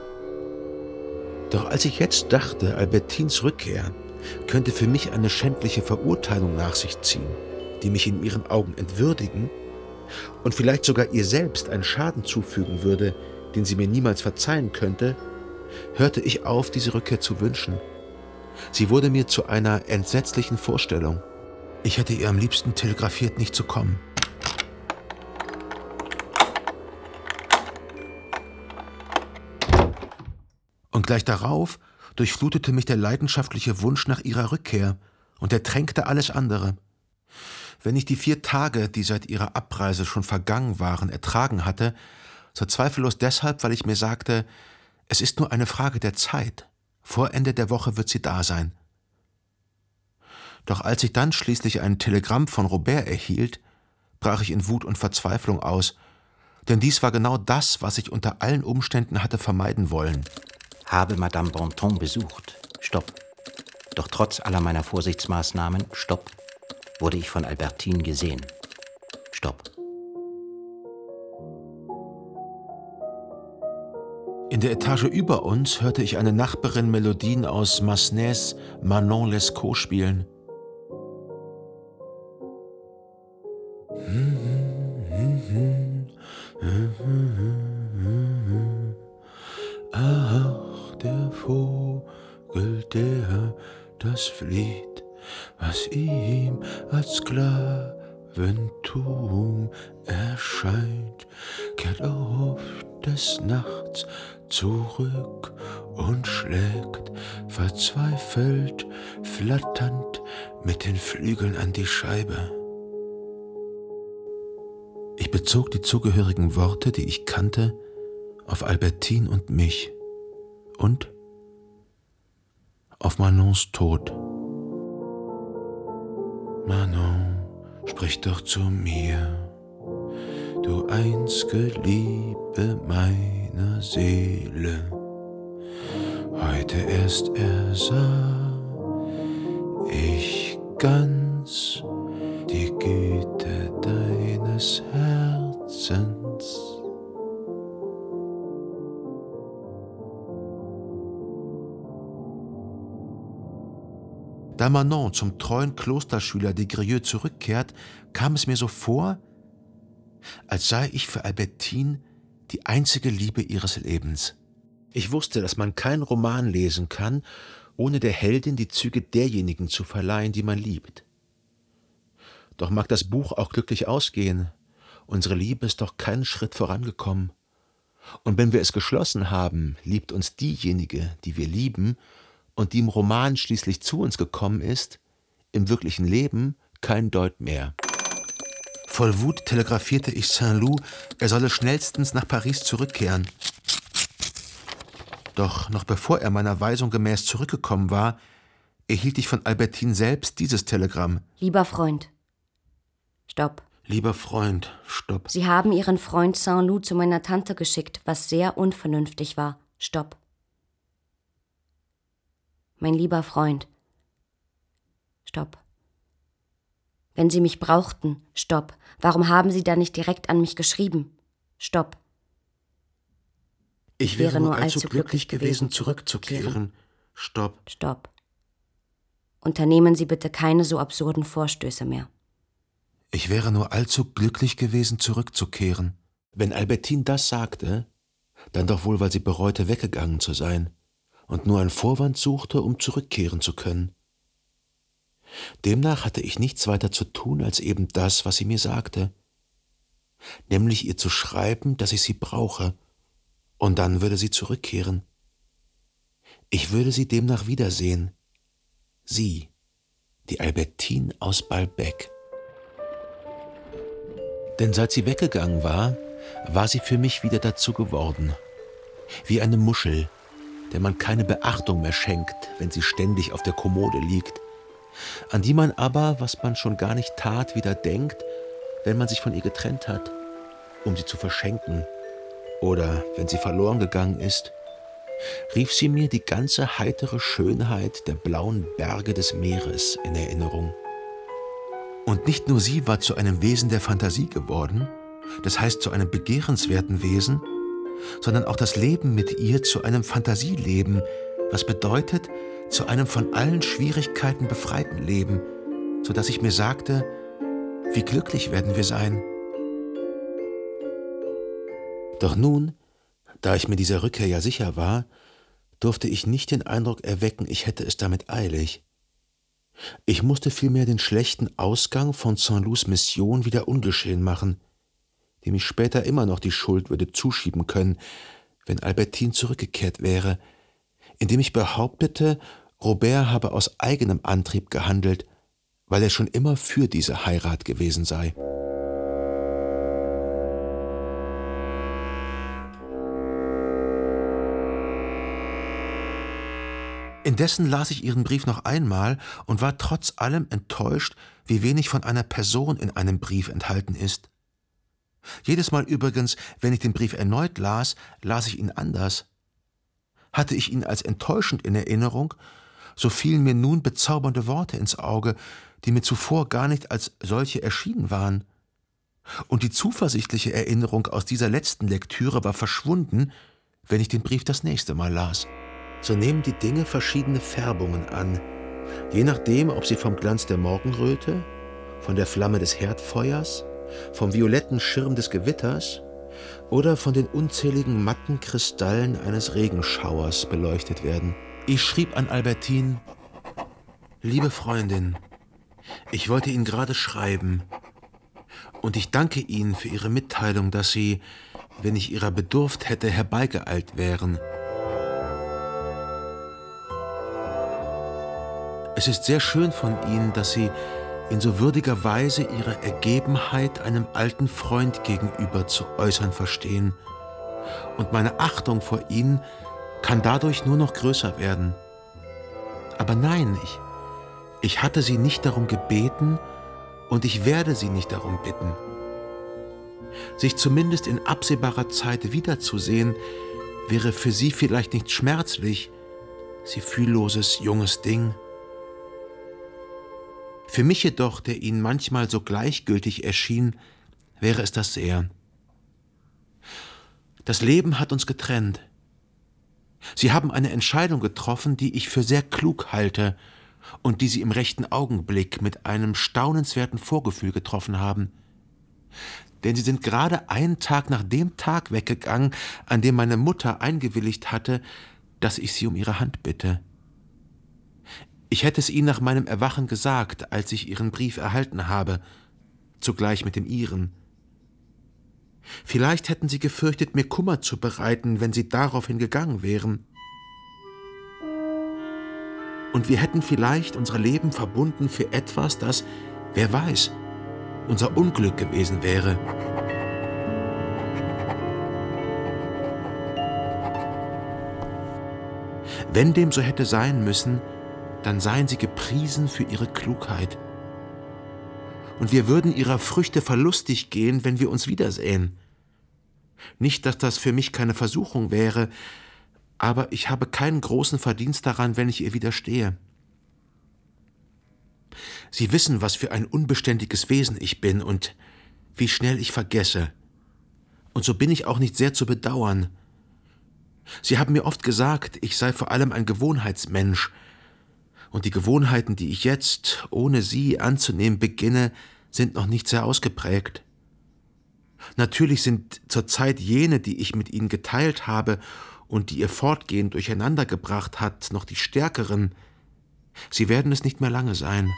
Doch als ich jetzt dachte, Albertines Rückkehr könnte für mich eine schändliche Verurteilung nach sich ziehen, die mich in ihren Augen entwürdigen und vielleicht sogar ihr selbst einen Schaden zufügen würde, den sie mir niemals verzeihen könnte, hörte ich auf, diese Rückkehr zu wünschen. Sie wurde mir zu einer entsetzlichen Vorstellung. Ich hätte ihr am liebsten telegrafiert, nicht zu kommen. Und gleich darauf durchflutete mich der leidenschaftliche Wunsch nach ihrer Rückkehr und er tränkte alles andere. Wenn ich die vier Tage, die seit ihrer Abreise schon vergangen waren, ertragen hatte, so zweifellos deshalb, weil ich mir sagte, es ist nur eine Frage der Zeit. Vor Ende der Woche wird sie da sein. Doch als ich dann schließlich ein Telegramm von Robert erhielt, brach ich in Wut und Verzweiflung aus, denn dies war genau das, was ich unter allen Umständen hatte vermeiden wollen. Habe Madame Bontemps besucht. Stopp. Doch trotz aller meiner Vorsichtsmaßnahmen, stopp, wurde ich von Albertine gesehen. Stopp. In der Etage über uns hörte ich eine Nachbarin Melodien aus Massenets Manon Lescaut spielen. Ach, der Vogel, der das flieht, was ihm als Sklaventum erscheint, kehrt oft des Nachts zurück und schlägt verzweifelt, flatternd mit den Flügeln an die Scheibe. Ich bezog die zugehörigen Worte, die ich kannte, auf Albertine und mich und auf Manons Tod. Manon, sprich doch zu mir, du einzige Liebe meiner Seele. Heute erst ersah ich ganz die Güte deines Herzens. Da Manon zum treuen Klosterschüler de Grieux zurückkehrt, kam es mir so vor, als sei ich für Albertine die einzige Liebe ihres Lebens. Ich wusste, dass man keinen Roman lesen kann, ohne der Heldin die Züge derjenigen zu verleihen, die man liebt. Doch mag das Buch auch glücklich ausgehen, unsere Liebe ist doch keinen Schritt vorangekommen. Und wenn wir es geschlossen haben, liebt uns diejenige, die wir lieben, und die im Roman schließlich zu uns gekommen ist, im wirklichen Leben kein Deut mehr. Voll Wut telegrafierte ich Saint-Loup, er solle schnellstens nach Paris zurückkehren. Doch noch bevor er meiner Weisung gemäß zurückgekommen war, erhielt ich von Albertine selbst dieses Telegramm. Lieber Freund. Stopp. Lieber Freund, stopp. Sie haben Ihren Freund Saint-Loup zu meiner Tante geschickt, was sehr unvernünftig war. Stopp. Mein lieber Freund. Stopp. Wenn Sie mich brauchten, stopp. Warum haben Sie da nicht direkt an mich geschrieben? Stopp. Ich wäre nur allzu glücklich gewesen, zurückzukehren. Stopp. Stopp. Unternehmen Sie bitte keine so absurden Vorstöße mehr. Ich wäre nur allzu glücklich gewesen, zurückzukehren. Wenn Albertine das sagte, dann doch wohl, weil sie bereute, weggegangen zu sein und nur einen Vorwand suchte, um zurückkehren zu können. Demnach hatte ich nichts weiter zu tun, als eben das, was sie mir sagte, nämlich ihr zu schreiben, dass ich sie brauche, und dann würde sie zurückkehren. Ich würde sie demnach wiedersehen. Sie, die Albertine aus Balbec. Denn seit sie weggegangen war, war sie für mich wieder dazu geworden. Wie eine Muschel, der man keine Beachtung mehr schenkt, wenn sie ständig auf der Kommode liegt, an die man aber, was man schon gar nicht tat, wieder denkt, wenn man sich von ihr getrennt hat, um sie zu verschenken, oder wenn sie verloren gegangen ist, rief sie mir die ganze heitere Schönheit der blauen Berge des Meeres in Erinnerung. Und nicht nur sie war zu einem Wesen der Fantasie geworden, das heißt zu einem begehrenswerten Wesen, sondern auch das Leben mit ihr zu einem Fantasieleben, was bedeutet, zu einem von allen Schwierigkeiten befreiten Leben, so dass ich mir sagte, wie glücklich werden wir sein. Doch nun, da ich mir dieser Rückkehr ja sicher war, durfte ich nicht den Eindruck erwecken, ich hätte es damit eilig. Ich musste vielmehr den schlechten Ausgang von Saint-Loups Mission wieder ungeschehen machen, dem ich später immer noch die Schuld würde zuschieben können, wenn Albertine zurückgekehrt wäre, indem ich behauptete, Robert habe aus eigenem Antrieb gehandelt, weil er schon immer für diese Heirat gewesen sei. Indessen las ich ihren Brief noch einmal und war trotz allem enttäuscht, wie wenig von einer Person in einem Brief enthalten ist. Jedes Mal übrigens, wenn ich den Brief erneut las, las ich ihn anders. Hatte ich ihn als enttäuschend in Erinnerung, so fielen mir nun bezaubernde Worte ins Auge, die mir zuvor gar nicht als solche erschienen waren. Und die zuversichtliche Erinnerung aus dieser letzten Lektüre war verschwunden, wenn ich den Brief das nächste Mal las. So nehmen die Dinge verschiedene Färbungen an, je nachdem, ob sie vom Glanz der Morgenröte, von der Flamme des Herdfeuers, vom violetten Schirm des Gewitters oder von den unzähligen matten Kristallen eines Regenschauers beleuchtet werden. Ich schrieb an Albertine: Liebe Freundin, ich wollte Ihnen gerade schreiben und ich danke Ihnen für Ihre Mitteilung, dass Sie, wenn ich Ihrer bedurft hätte, herbeigeeilt wären. Es ist sehr schön von Ihnen, dass Sie in so würdiger Weise Ihre Ergebenheit einem alten Freund gegenüber zu äußern verstehen. Und meine Achtung vor Ihnen kann dadurch nur noch größer werden. Aber nein, ich, ich hatte sie nicht darum gebeten und ich werde sie nicht darum bitten. Sich zumindest in absehbarer Zeit wiederzusehen, wäre für sie vielleicht nicht schmerzlich, sie fühlloses, junges Ding. Für mich jedoch, der ihnen manchmal so gleichgültig erschien, wäre es das sehr. Das Leben hat uns getrennt. Sie haben eine Entscheidung getroffen, die ich für sehr klug halte und die Sie im rechten Augenblick mit einem staunenswerten Vorgefühl getroffen haben. Denn Sie sind gerade einen Tag nach dem Tag weggegangen, an dem meine Mutter eingewilligt hatte, dass ich sie um ihre Hand bitte. Ich hätte es Ihnen nach meinem Erwachen gesagt, als ich Ihren Brief erhalten habe, zugleich mit dem Ihren. Vielleicht hätten Sie gefürchtet, mir Kummer zu bereiten, wenn Sie daraufhin gegangen wären. Und wir hätten vielleicht unsere Leben verbunden für etwas, das, wer weiß, unser Unglück gewesen wäre. Wenn dem so hätte sein müssen, dann seien Sie gepriesen für Ihre Klugheit. Und wir würden Ihrer Früchte verlustig gehen, wenn wir uns wiedersähen. Nicht, dass das für mich keine Versuchung wäre, aber ich habe keinen großen Verdienst daran, wenn ich ihr widerstehe. Sie wissen, was für ein unbeständiges Wesen ich bin und wie schnell ich vergesse. Und so bin ich auch nicht sehr zu bedauern. Sie haben mir oft gesagt, ich sei vor allem ein Gewohnheitsmensch, und die Gewohnheiten, die ich jetzt, ohne Sie anzunehmen beginne, sind noch nicht sehr ausgeprägt. Natürlich sind zurzeit jene, die ich mit Ihnen geteilt habe und die Ihr Fortgehen durcheinandergebracht hat, noch die stärkeren. Sie werden es nicht mehr lange sein.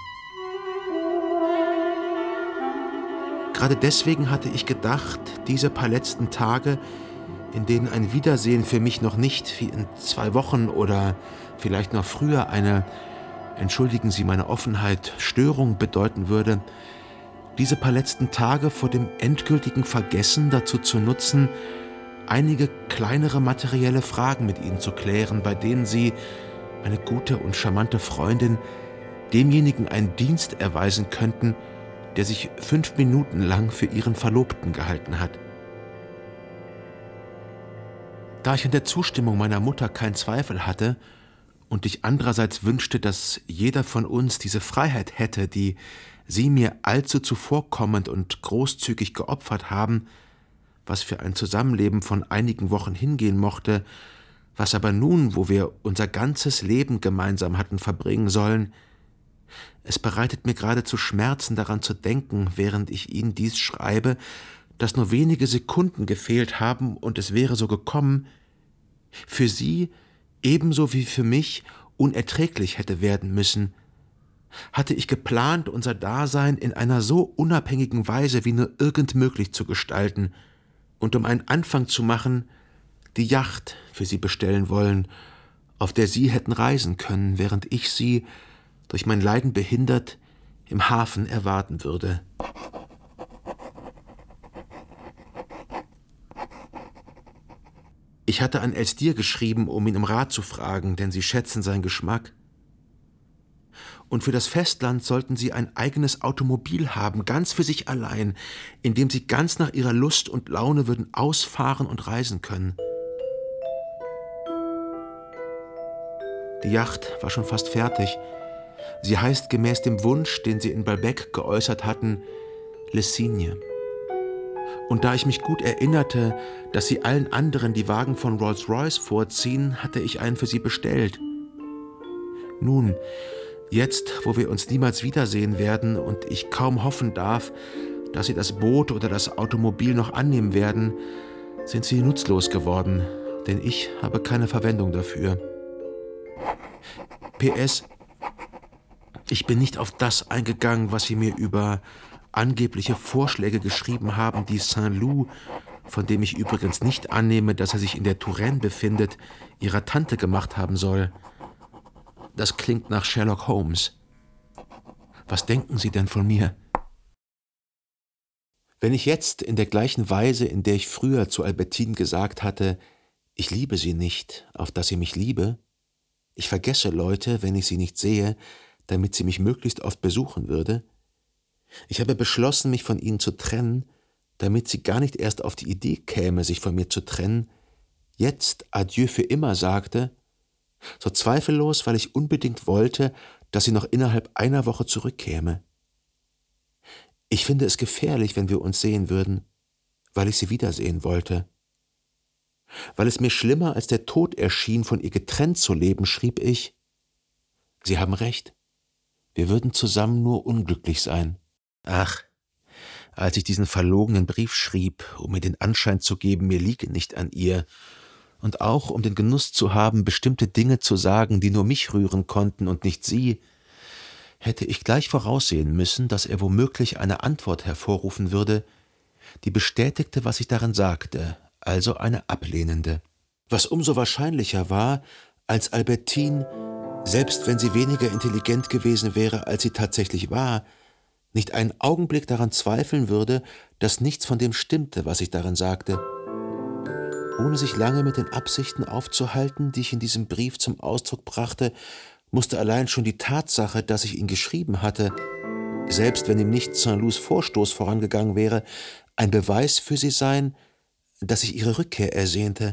Gerade deswegen hatte ich gedacht, diese paar letzten Tage, in denen ein Wiedersehen für mich noch nicht wie in zwei Wochen oder vielleicht noch früher eine, entschuldigen Sie meine Offenheit, Störung bedeuten würde, diese paar letzten Tage vor dem endgültigen Vergessen dazu zu nutzen, einige kleinere materielle Fragen mit Ihnen zu klären, bei denen Sie, meine gute und charmante Freundin, demjenigen einen Dienst erweisen könnten, der sich fünf Minuten lang für Ihren Verlobten gehalten hat. Da ich an der Zustimmung meiner Mutter keinen Zweifel hatte und ich andererseits wünschte, dass jeder von uns diese Freiheit hätte, die Sie mir allzu zuvorkommend und großzügig geopfert haben, was für ein Zusammenleben von einigen Wochen hingehen mochte, was aber nun, wo wir unser ganzes Leben gemeinsam hatten verbringen sollen, es bereitet mir geradezu Schmerzen daran zu denken, während ich Ihnen dies schreibe, dass nur wenige Sekunden gefehlt haben und es wäre so gekommen, für Sie ebenso wie für mich unerträglich hätte werden müssen, hatte ich geplant, unser Dasein in einer so unabhängigen Weise wie nur irgend möglich zu gestalten und um einen Anfang zu machen, die Yacht für Sie bestellen wollen, auf der Sie hätten reisen können, während ich Sie, durch mein Leiden behindert, im Hafen erwarten würde. Ich hatte an Elstir geschrieben, um ihn um Rat zu fragen, denn sie schätzen seinen Geschmack. Und für das Festland sollten sie ein eigenes Automobil haben, ganz für sich allein, in dem sie ganz nach ihrer Lust und Laune würden ausfahren und reisen können. Die Yacht war schon fast fertig. Sie heißt gemäß dem Wunsch, den sie in Balbec geäußert hatten, Le Cygne. Und da ich mich gut erinnerte, dass sie allen anderen die Wagen von Rolls-Royce vorziehen, hatte ich einen für sie bestellt. Nun, jetzt, wo wir uns niemals wiedersehen werden und ich kaum hoffen darf, dass sie das Boot oder das Automobil noch annehmen werden, sind sie nutzlos geworden, denn ich habe keine Verwendung dafür. P S Ich bin nicht auf das eingegangen, was Sie mir über angebliche Vorschläge geschrieben haben, die Saint-Loup, von dem ich übrigens nicht annehme, dass er sich in der Touraine befindet, ihrer Tante gemacht haben soll. Das klingt nach Sherlock Holmes. Was denken Sie denn von mir? Wenn ich jetzt in der gleichen Weise, in der ich früher zu Albertine gesagt hatte, Ich liebe sie nicht, auf dass sie mich liebe. Ich vergesse Leute, wenn ich sie nicht sehe, damit sie mich möglichst oft besuchen würde. Ich habe beschlossen, mich von ihnen zu trennen, damit sie gar nicht erst auf die Idee käme, sich von mir zu trennen, jetzt Adieu für immer sagte, so zweifellos, weil ich unbedingt wollte, dass sie noch innerhalb einer Woche zurückkäme. Ich finde es gefährlich, wenn wir uns sehen würden, weil ich sie wiedersehen wollte. Weil es mir schlimmer als der Tod erschien, von ihr getrennt zu leben, schrieb ich, Sie haben recht, wir würden zusammen nur unglücklich sein. Ach, als ich diesen verlogenen Brief schrieb, um mir den Anschein zu geben, mir liege nicht an ihr, und auch um den Genuss zu haben, bestimmte Dinge zu sagen, die nur mich rühren konnten und nicht sie, hätte ich gleich voraussehen müssen, dass er womöglich eine Antwort hervorrufen würde, die bestätigte, was ich darin sagte, also eine ablehnende. Was umso wahrscheinlicher war, als Albertine, selbst wenn sie weniger intelligent gewesen wäre, als sie tatsächlich war, nicht einen Augenblick daran zweifeln würde, dass nichts von dem stimmte, was ich darin sagte. Ohne sich lange mit den Absichten aufzuhalten, die ich in diesem Brief zum Ausdruck brachte, musste allein schon die Tatsache, dass ich ihn geschrieben hatte, selbst wenn ihm nicht Saint-Loups Vorstoß vorangegangen wäre, ein Beweis für sie sein, dass ich ihre Rückkehr ersehnte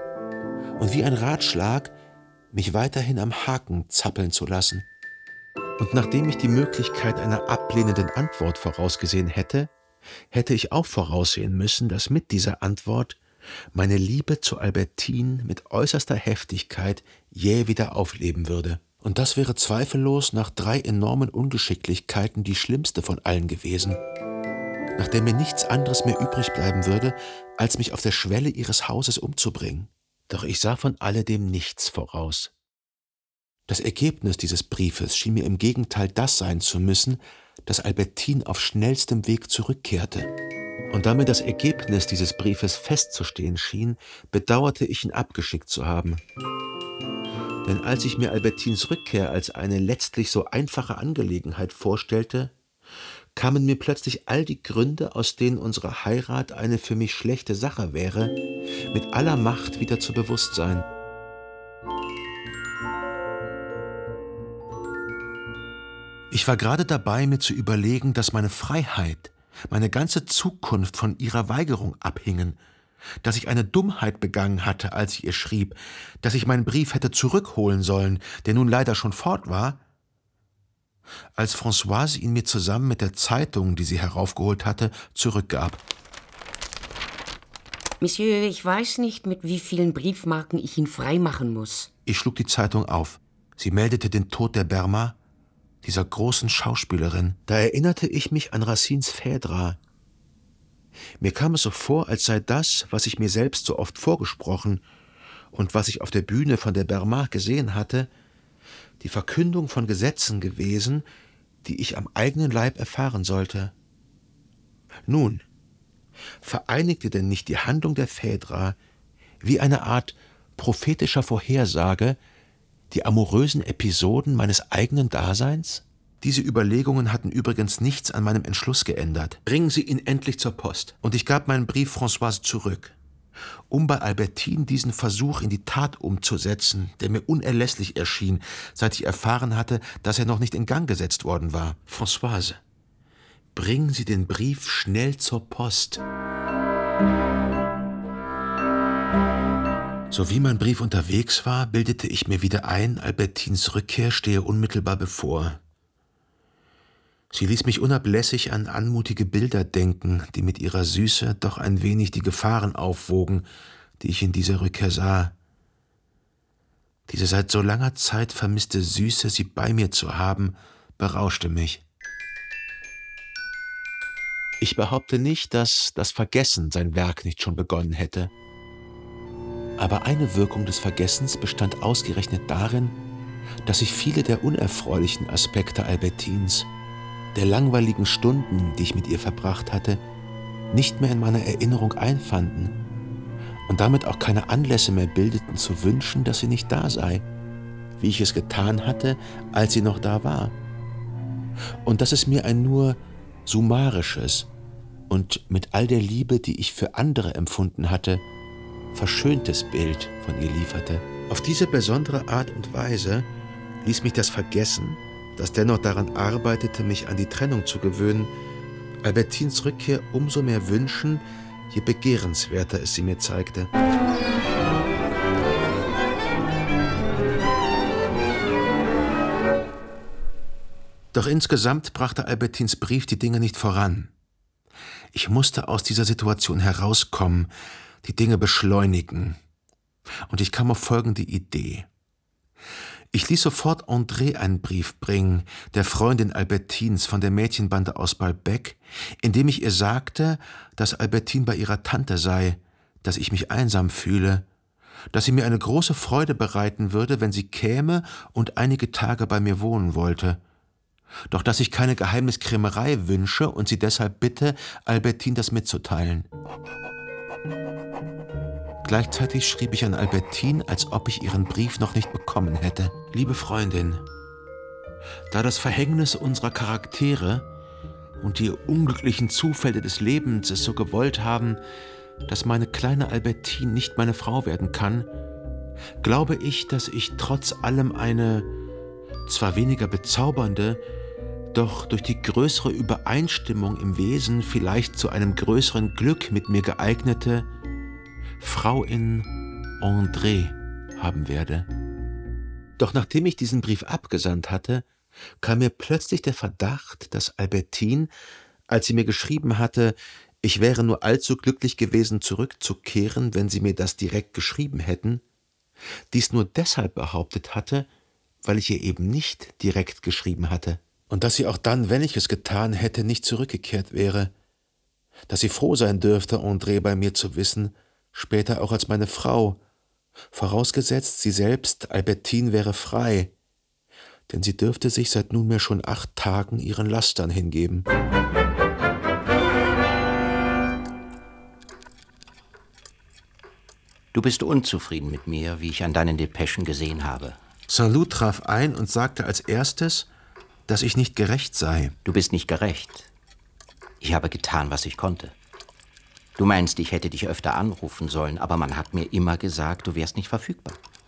und wie ein Ratschlag, mich weiterhin am Haken zappeln zu lassen. Und nachdem ich die Möglichkeit einer ablehnenden Antwort vorausgesehen hätte, hätte ich auch voraussehen müssen, dass mit dieser Antwort meine Liebe zu Albertine mit äußerster Heftigkeit jäh wieder aufleben würde. Und das wäre zweifellos nach drei enormen Ungeschicklichkeiten die schlimmste von allen gewesen, nach der mir nichts anderes mehr übrig bleiben würde, als mich auf der Schwelle ihres Hauses umzubringen. Doch ich sah von alledem nichts voraus. Das Ergebnis dieses Briefes schien mir im Gegenteil das sein zu müssen, dass Albertine auf schnellstem Weg zurückkehrte. Und da mir das Ergebnis dieses Briefes festzustehen schien, bedauerte ich ihn abgeschickt zu haben. Denn als ich mir Albertines Rückkehr als eine letztlich so einfache Angelegenheit vorstellte, kamen mir plötzlich all die Gründe, aus denen unsere Heirat eine für mich schlechte Sache wäre, mit aller Macht wieder zu Bewusstsein. Ich war gerade dabei, mir zu überlegen, dass meine Freiheit, meine ganze Zukunft von ihrer Weigerung abhingen, dass ich eine Dummheit begangen hatte, als ich ihr schrieb, dass ich meinen Brief hätte zurückholen sollen, der nun leider schon fort war, als Françoise ihn mir zusammen mit der Zeitung, die sie heraufgeholt hatte, zurückgab. Monsieur, ich weiß nicht, mit wie vielen Briefmarken ich ihn freimachen muss. Ich schlug die Zeitung auf. Sie meldete den Tod der Berma, dieser großen Schauspielerin. Da erinnerte ich mich an Racines Phèdre. Mir kam es so vor, als sei das, was ich mir selbst so oft vorgesprochen und was ich auf der Bühne von der Berma gesehen hatte, die Verkündung von Gesetzen gewesen, die ich am eigenen Leib erfahren sollte. Nun, vereinigte denn nicht die Handlung der Phèdre wie eine Art prophetischer Vorhersage die amorösen Episoden meines eigenen Daseins? Diese Überlegungen hatten übrigens nichts an meinem Entschluss geändert. Bringen Sie ihn endlich zur Post. Und ich gab meinen Brief Françoise zurück, um bei Albertine diesen Versuch in die Tat umzusetzen, der mir unerlässlich erschien, seit ich erfahren hatte, dass er noch nicht in Gang gesetzt worden war. Françoise, bringen Sie den Brief schnell zur Post. So wie mein Brief unterwegs war, bildete ich mir wieder ein, Albertines Rückkehr stehe unmittelbar bevor. Sie ließ mich unablässig an anmutige Bilder denken, die mit ihrer Süße doch ein wenig die Gefahren aufwogen, die ich in dieser Rückkehr sah. Diese seit so langer Zeit vermisste Süße, sie bei mir zu haben, berauschte mich. Ich behaupte nicht, dass das Vergessen sein Werk nicht schon begonnen hätte. Aber eine Wirkung des Vergessens bestand ausgerechnet darin, dass ich viele der unerfreulichen Aspekte Albertines, der langweiligen Stunden, die ich mit ihr verbracht hatte, nicht mehr in meiner Erinnerung einfanden und damit auch keine Anlässe mehr bildeten zu wünschen, dass sie nicht da sei, wie ich es getan hatte, als sie noch da war. Und dass es mir ein nur summarisches und mit all der Liebe, die ich für andere empfunden hatte, verschöntes Bild von ihr lieferte. Auf diese besondere Art und Weise ließ mich das Vergessen, das dennoch daran arbeitete, mich an die Trennung zu gewöhnen, Albertines Rückkehr umso mehr wünschen, je begehrenswerter es sie mir zeigte. Doch insgesamt brachte Albertines Brief die Dinge nicht voran. Ich musste aus dieser Situation herauskommen, die Dinge beschleunigen. Und ich kam auf folgende Idee. Ich ließ sofort André einen Brief bringen, der Freundin Albertines von der Mädchenbande aus Balbec, in dem ich ihr sagte, dass Albertine bei ihrer Tante sei, dass ich mich einsam fühle, dass sie mir eine große Freude bereiten würde, wenn sie käme und einige Tage bei mir wohnen wollte, doch dass ich keine Geheimniskrämerei wünsche und sie deshalb bitte, Albertine das mitzuteilen. Gleichzeitig schrieb ich an Albertine, als ob ich ihren Brief noch nicht bekommen hätte. Liebe Freundin, da das Verhängnis unserer Charaktere und die unglücklichen Zufälle des Lebens es so gewollt haben, dass meine kleine Albertine nicht meine Frau werden kann, glaube ich, dass ich trotz allem eine, zwar weniger bezaubernde, doch durch die größere Übereinstimmung im Wesen vielleicht zu einem größeren Glück mit mir geeignete Frau in André haben werde. Doch nachdem ich diesen Brief abgesandt hatte, kam mir plötzlich der Verdacht, dass Albertine, als sie mir geschrieben hatte, ich wäre nur allzu glücklich gewesen, zurückzukehren, wenn sie mir das direkt geschrieben hätten, dies nur deshalb behauptet hatte, weil ich ihr eben nicht direkt geschrieben hatte. Und dass sie auch dann, wenn ich es getan hätte, nicht zurückgekehrt wäre. Dass sie froh sein dürfte, André bei mir zu wissen, später auch als meine Frau, vorausgesetzt sie selbst, Albertine, wäre frei, denn sie dürfte sich seit nunmehr schon acht Tagen ihren Lastern hingeben. Du bist unzufrieden mit mir, wie ich an deinen Depeschen gesehen habe. Saint-Loup traf ein und sagte als erstes, dass ich nicht gerecht sei. Du bist nicht gerecht. Ich habe getan, was ich konnte. Du meinst, ich hätte dich öfter anrufen sollen, aber man hat mir immer gesagt, du wärst nicht verfügbar.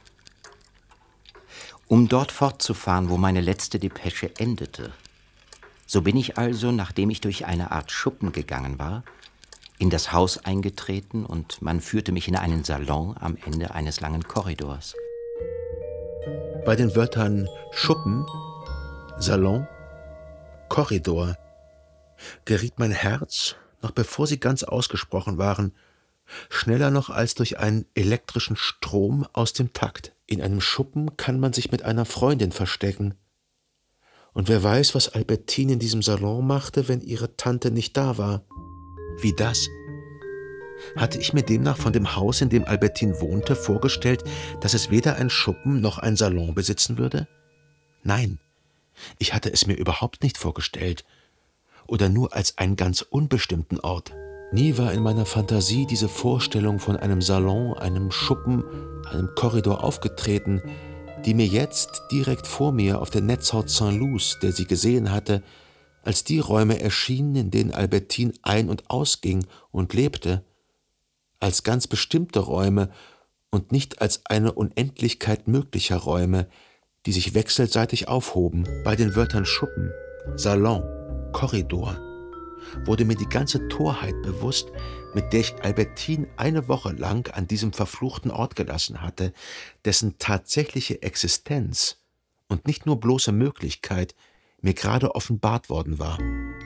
Um dort fortzufahren, wo meine letzte Depesche endete. So bin ich also, nachdem ich durch eine Art Schuppen gegangen war, in das Haus eingetreten und man führte mich in einen Salon am Ende eines langen Korridors. Bei den Wörtern Schuppen, Salon, Korridor geriet mein Herz, noch bevor sie ganz ausgesprochen waren, schneller noch als durch einen elektrischen Strom aus dem Takt. In einem Schuppen kann man sich mit einer Freundin verstecken. Und wer weiß, was Albertine in diesem Salon machte, wenn ihre Tante nicht da war. Wie das? Hatte ich mir demnach von dem Haus, in dem Albertine wohnte, vorgestellt, dass es weder ein Schuppen noch ein Salon besitzen würde? Nein, ich hatte es mir überhaupt nicht vorgestellt. Oder nur als einen ganz unbestimmten Ort. Nie war in meiner Fantasie diese Vorstellung von einem Salon, einem Schuppen, einem Korridor aufgetreten, die mir jetzt direkt vor mir auf der Netzhaut Saint-Loups, der sie gesehen hatte, als die Räume erschienen, in denen Albertine ein- und ausging und lebte, als ganz bestimmte Räume und nicht als eine Unendlichkeit möglicher Räume, die sich wechselseitig aufhoben. Bei den Wörtern Schuppen, Salon, Korridor wurde mir die ganze Torheit bewusst, mit der ich Albertine eine Woche lang an diesem verfluchten Ort gelassen hatte, dessen tatsächliche Existenz und nicht nur bloße Möglichkeit mir gerade offenbart worden war.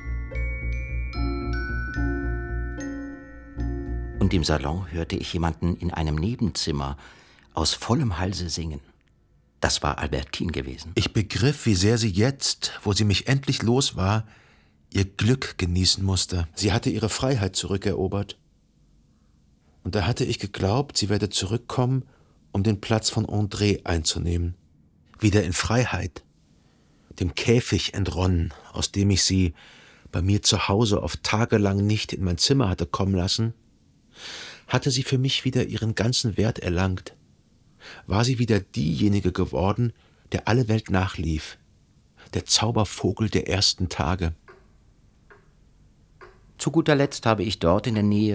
Und im Salon hörte ich jemanden in einem Nebenzimmer aus vollem Halse singen. Das war Albertine gewesen. Ich begriff, wie sehr sie jetzt, wo sie mich endlich los war, ihr Glück genießen musste. Sie hatte ihre Freiheit zurückerobert. Und da hatte ich geglaubt, sie werde zurückkommen, um den Platz von André einzunehmen. Wieder in Freiheit, dem Käfig entronnen, aus dem ich sie bei mir zu Hause oft tagelang nicht in mein Zimmer hatte kommen lassen, hatte sie für mich wieder ihren ganzen Wert erlangt. War sie wieder diejenige geworden, der alle Welt nachlief, der Zaubervogel der ersten Tage. Zu guter Letzt habe ich dort in der Nähe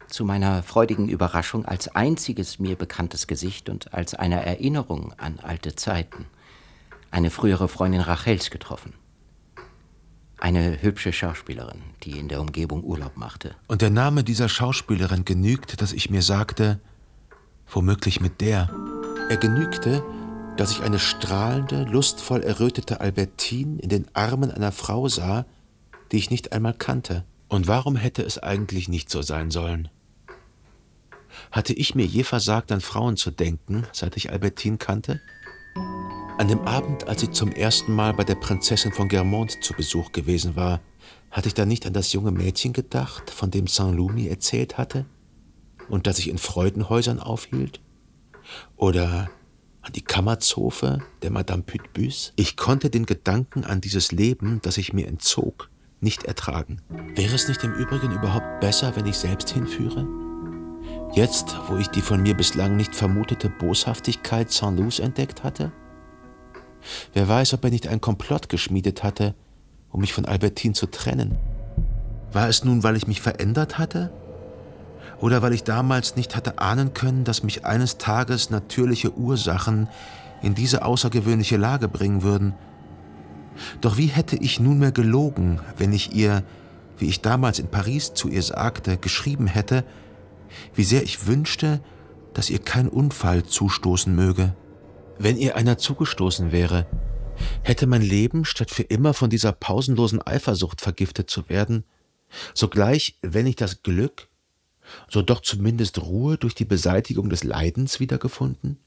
zu meiner freudigen Überraschung als einziges mir bekanntes Gesicht und als eine Erinnerung an alte Zeiten eine frühere Freundin Rachels getroffen. Eine hübsche Schauspielerin, die in der Umgebung Urlaub machte. Und der Name dieser Schauspielerin genügte, dass ich mir sagte, womöglich mit der. Er genügte, dass ich eine strahlende, lustvoll errötete Albertine in den Armen einer Frau sah, die ich nicht einmal kannte. Und warum hätte es eigentlich nicht so sein sollen? Hatte ich mir je versagt, an Frauen zu denken, seit ich Albertine kannte? An dem Abend, als sie zum ersten Mal bei der Prinzessin von Guermantes zu Besuch gewesen war, hatte ich da nicht an das junge Mädchen gedacht, von dem Saint-Loup mir erzählt hatte und das sich in Freudenhäusern aufhielt? Oder an die Kammerzofe der Madame Picpus? Ich konnte den Gedanken an dieses Leben, das ich mir entzog, nicht ertragen. Wäre es nicht im Übrigen überhaupt besser, wenn ich selbst hinführe? Jetzt, wo ich die von mir bislang nicht vermutete Boshaftigkeit Saint-Loups entdeckt hatte? Wer weiß, ob er nicht einen Komplott geschmiedet hatte, um mich von Albertine zu trennen. War es nun, weil ich mich verändert hatte? Oder weil ich damals nicht hatte ahnen können, dass mich eines Tages natürliche Ursachen in diese außergewöhnliche Lage bringen würden? Doch wie hätte ich nunmehr gelogen, wenn ich ihr, wie ich damals in Paris zu ihr sagte, geschrieben hätte, wie sehr ich wünschte, dass ihr kein Unfall zustoßen möge. Wenn ihr einer zugestoßen wäre, hätte mein Leben, statt für immer von dieser pausenlosen Eifersucht vergiftet zu werden, sogleich, wenn nicht das Glück, so doch zumindest Ruhe durch die Beseitigung des Leidens wiedergefunden?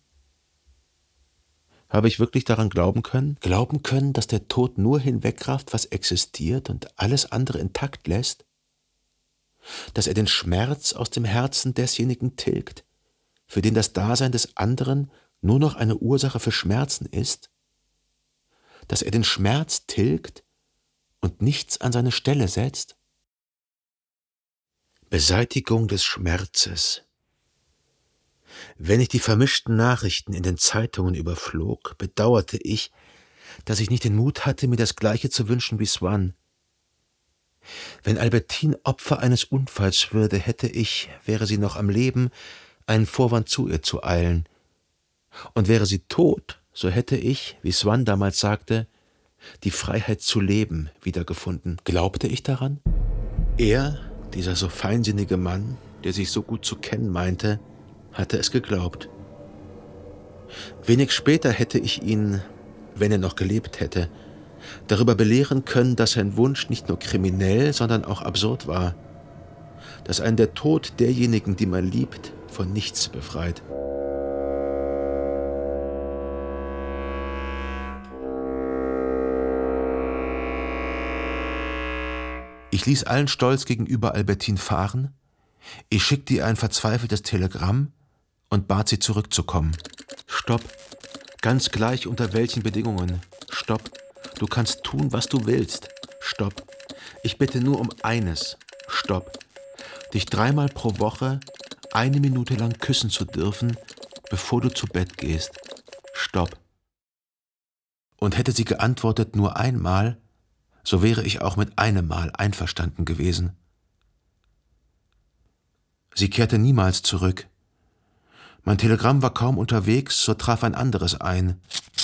Habe ich wirklich daran glauben können? Glauben können, dass der Tod nur hinwegrafft, was existiert und alles andere intakt lässt? Dass er den Schmerz aus dem Herzen desjenigen tilgt, für den das Dasein des anderen nur noch eine Ursache für Schmerzen ist? Dass er den Schmerz tilgt und nichts an seine Stelle setzt? Beseitigung des Schmerzes. Wenn ich die vermischten Nachrichten in den Zeitungen überflog, bedauerte ich, dass ich nicht den Mut hatte, mir das Gleiche zu wünschen wie Swann. Wenn Albertine Opfer eines Unfalls würde, hätte ich, wäre sie noch am Leben, einen Vorwand zu ihr zu eilen. Und wäre sie tot, so hätte ich, wie Swann damals sagte, die Freiheit zu leben wiedergefunden. Glaubte ich daran? Er, dieser so feinsinnige Mann, der sich so gut zu kennen meinte, hatte es geglaubt. Wenig später hätte ich ihn, wenn er noch gelebt hätte, darüber belehren können, dass sein Wunsch nicht nur kriminell, sondern auch absurd war, dass einen der Tod derjenigen, die man liebt, von nichts befreit. Ich ließ allen Stolz gegenüber Albertine fahren, ich schickte ihr ein verzweifeltes Telegramm und bat sie zurückzukommen. Stopp, ganz gleich unter welchen Bedingungen. Stopp, du kannst tun, was du willst. Stopp, ich bitte nur um eines. Stopp, dich dreimal pro Woche eine Minute lang küssen zu dürfen, bevor du zu Bett gehst. Stopp. Und hätte sie geantwortet nur einmal, so wäre ich auch mit einem Mal einverstanden gewesen. Sie kehrte niemals zurück. Mein Telegramm war kaum unterwegs, so traf ein anderes ein.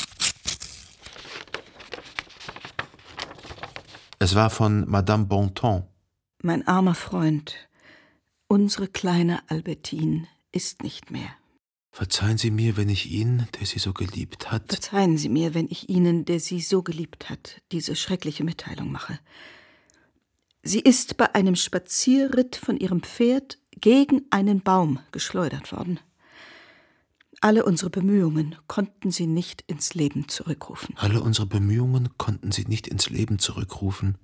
Es war von Madame Bontemps. Mein armer Freund, unsere kleine Albertine ist nicht mehr. Verzeihen Sie mir, wenn ich ihn, der Sie so geliebt hat... Verzeihen Sie mir, wenn ich Ihnen, der Sie so geliebt hat, diese schreckliche Mitteilung mache. Sie ist bei einem Spazierritt von ihrem Pferd gegen einen Baum geschleudert worden. Alle unsere Bemühungen konnten sie nicht ins Leben zurückrufen. Alle unsere Bemühungen konnten sie nicht ins Leben zurückrufen.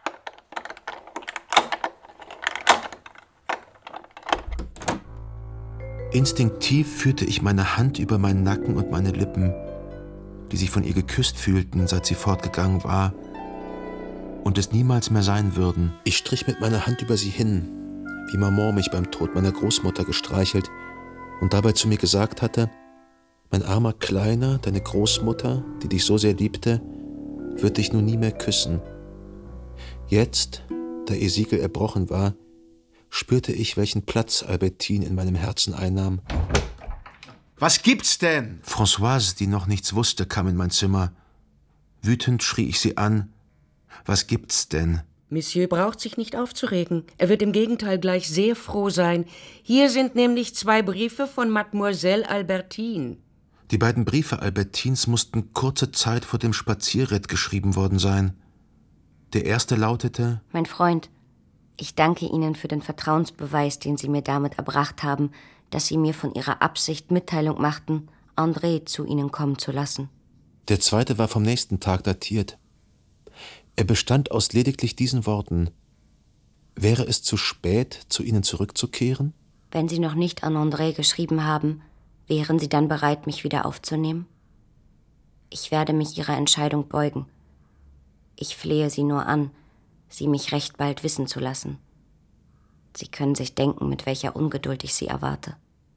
Instinktiv führte ich meine Hand über meinen Nacken und meine Lippen, die sich von ihr geküsst fühlten, seit sie fortgegangen war und es niemals mehr sein würden. Ich strich mit meiner Hand über sie hin, wie Maman mich beim Tod meiner Großmutter gestreichelt und dabei zu mir gesagt hatte, mein armer Kleiner, deine Großmutter, die dich so sehr liebte, wird dich nun nie mehr küssen. Jetzt, da ihr Siegel erbrochen war, spürte ich, welchen Platz Albertine in meinem Herzen einnahm. »Was gibt's denn?« Françoise, die noch nichts wusste, kam in mein Zimmer. Wütend schrie ich sie an. »Was gibt's denn?« Monsieur braucht sich nicht aufzuregen. Er wird im Gegenteil gleich sehr froh sein. Hier sind nämlich zwei Briefe von Mademoiselle Albertine. Die beiden Briefe Albertines mussten kurze Zeit vor dem Spazierritt geschrieben worden sein. Der erste lautete: Mein Freund, ich danke Ihnen für den Vertrauensbeweis, den Sie mir damit erbracht haben, dass Sie mir von Ihrer Absicht Mitteilung machten, André zu Ihnen kommen zu lassen. Der zweite war vom nächsten Tag datiert. Er bestand aus lediglich diesen Worten: Wäre es zu spät, zu Ihnen zurückzukehren? Wenn Sie noch nicht an André geschrieben haben, wären Sie dann bereit, mich wieder aufzunehmen? Ich werde mich Ihrer Entscheidung beugen. Ich flehe Sie nur an, Sie mich recht bald wissen zu lassen. Sie können sich denken, mit welcher Ungeduld ich Sie erwarte.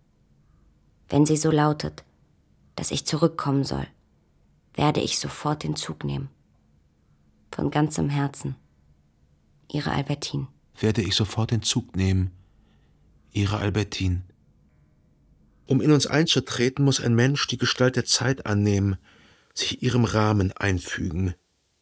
Wenn sie so lautet, dass ich zurückkommen soll, werde ich sofort den Zug nehmen. Von ganzem Herzen, Ihre Albertine. Werde ich sofort den Zug nehmen, Ihre Albertine. Um in uns einzutreten, muss ein Mensch die Gestalt der Zeit annehmen, sich ihrem Rahmen einfügen.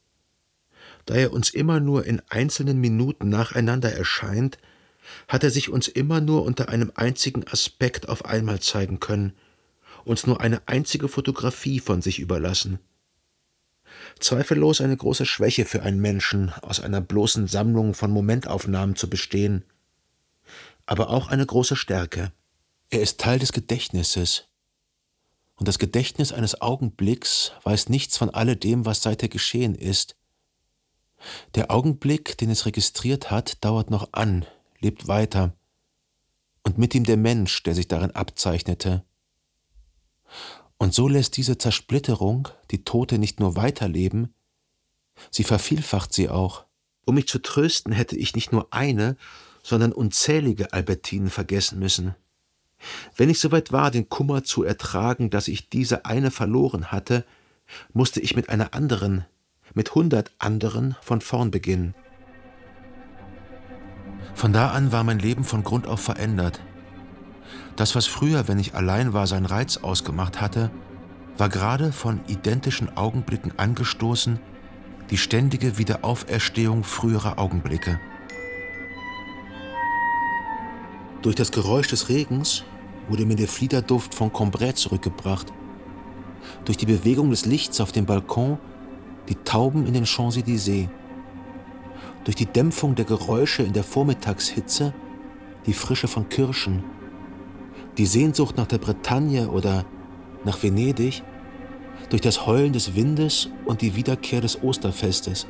Da er uns immer nur in einzelnen Minuten nacheinander erscheint, hat er sich uns immer nur unter einem einzigen Aspekt auf einmal zeigen können, uns nur eine einzige Fotografie von sich überlassen. Zweifellos eine große Schwäche für einen Menschen, aus einer bloßen Sammlung von Momentaufnahmen zu bestehen, aber auch eine große Stärke. Er ist Teil des Gedächtnisses, und das Gedächtnis eines Augenblicks weiß nichts von alledem, was seither geschehen ist. Der Augenblick, den es registriert hat, dauert noch an, lebt weiter, und mit ihm der Mensch, der sich darin abzeichnete. Und so lässt diese Zersplitterung die Tote nicht nur weiterleben, sie vervielfacht sie auch. Um mich zu trösten, hätte ich nicht nur eine, sondern unzählige Albertinen vergessen müssen. Wenn ich soweit war, den Kummer zu ertragen, dass ich diese eine verloren hatte, musste ich mit einer anderen, mit hundert anderen von vorn beginnen. Von da an war mein Leben von Grund auf verändert. Das, was früher, wenn ich allein war, seinen Reiz ausgemacht hatte, war gerade von identischen Augenblicken angestoßen, die ständige Wiederauferstehung früherer Augenblicke. Durch das Geräusch des Regens wurde mir der Fliederduft von Cambrai zurückgebracht. Durch die Bewegung des Lichts auf dem Balkon die Tauben in den Champs-Élysées. Durch die Dämpfung der Geräusche in der Vormittagshitze die Frische von Kirschen. Die Sehnsucht nach der Bretagne oder nach Venedig, durch das Heulen des Windes und die Wiederkehr des Osterfestes.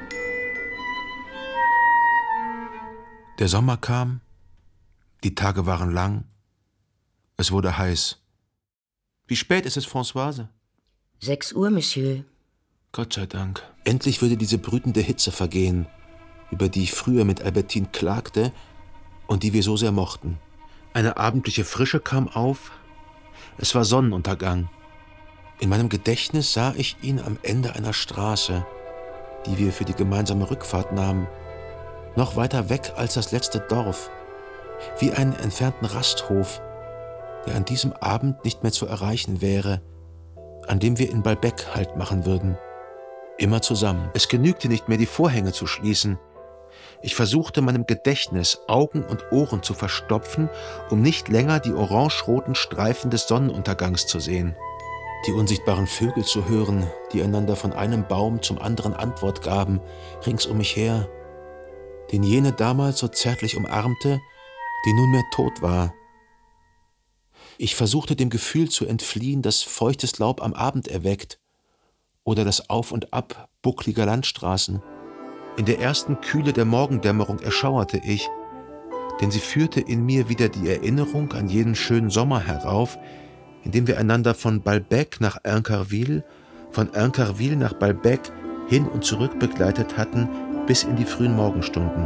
Der Sommer kam, die Tage waren lang, es wurde heiß. Wie spät ist es, Françoise? Sechs Uhr, Monsieur. Gott sei Dank. Endlich würde diese brütende Hitze vergehen, über die ich früher mit Albertine klagte und die wir so sehr mochten. Eine abendliche Frische kam auf, es war Sonnenuntergang. In meinem Gedächtnis sah ich ihn am Ende einer Straße, die wir für die gemeinsame Rückfahrt nahmen, noch weiter weg als das letzte Dorf, wie einen entfernten Rasthof, der an diesem Abend nicht mehr zu erreichen wäre, an dem wir in Balbec Halt machen würden. Immer zusammen. Es genügte nicht mehr, die Vorhänge zu schließen. Ich versuchte, meinem Gedächtnis Augen und Ohren zu verstopfen, um nicht länger die orangeroten Streifen des Sonnenuntergangs zu sehen. Die unsichtbaren Vögel zu hören, die einander von einem Baum zum anderen Antwort gaben, rings um mich her, den jene damals so zärtlich umarmte, die nunmehr tot war. Ich versuchte dem Gefühl zu entfliehen, das feuchtes Laub am Abend erweckt, oder das Auf und Ab buckliger Landstraßen. In der ersten Kühle der Morgendämmerung erschauerte ich, denn sie führte in mir wieder die Erinnerung an jenen schönen Sommer herauf, in dem wir einander von Balbec nach Incarville, von Incarville nach Balbec hin und zurück begleitet hatten, bis in die frühen Morgenstunden.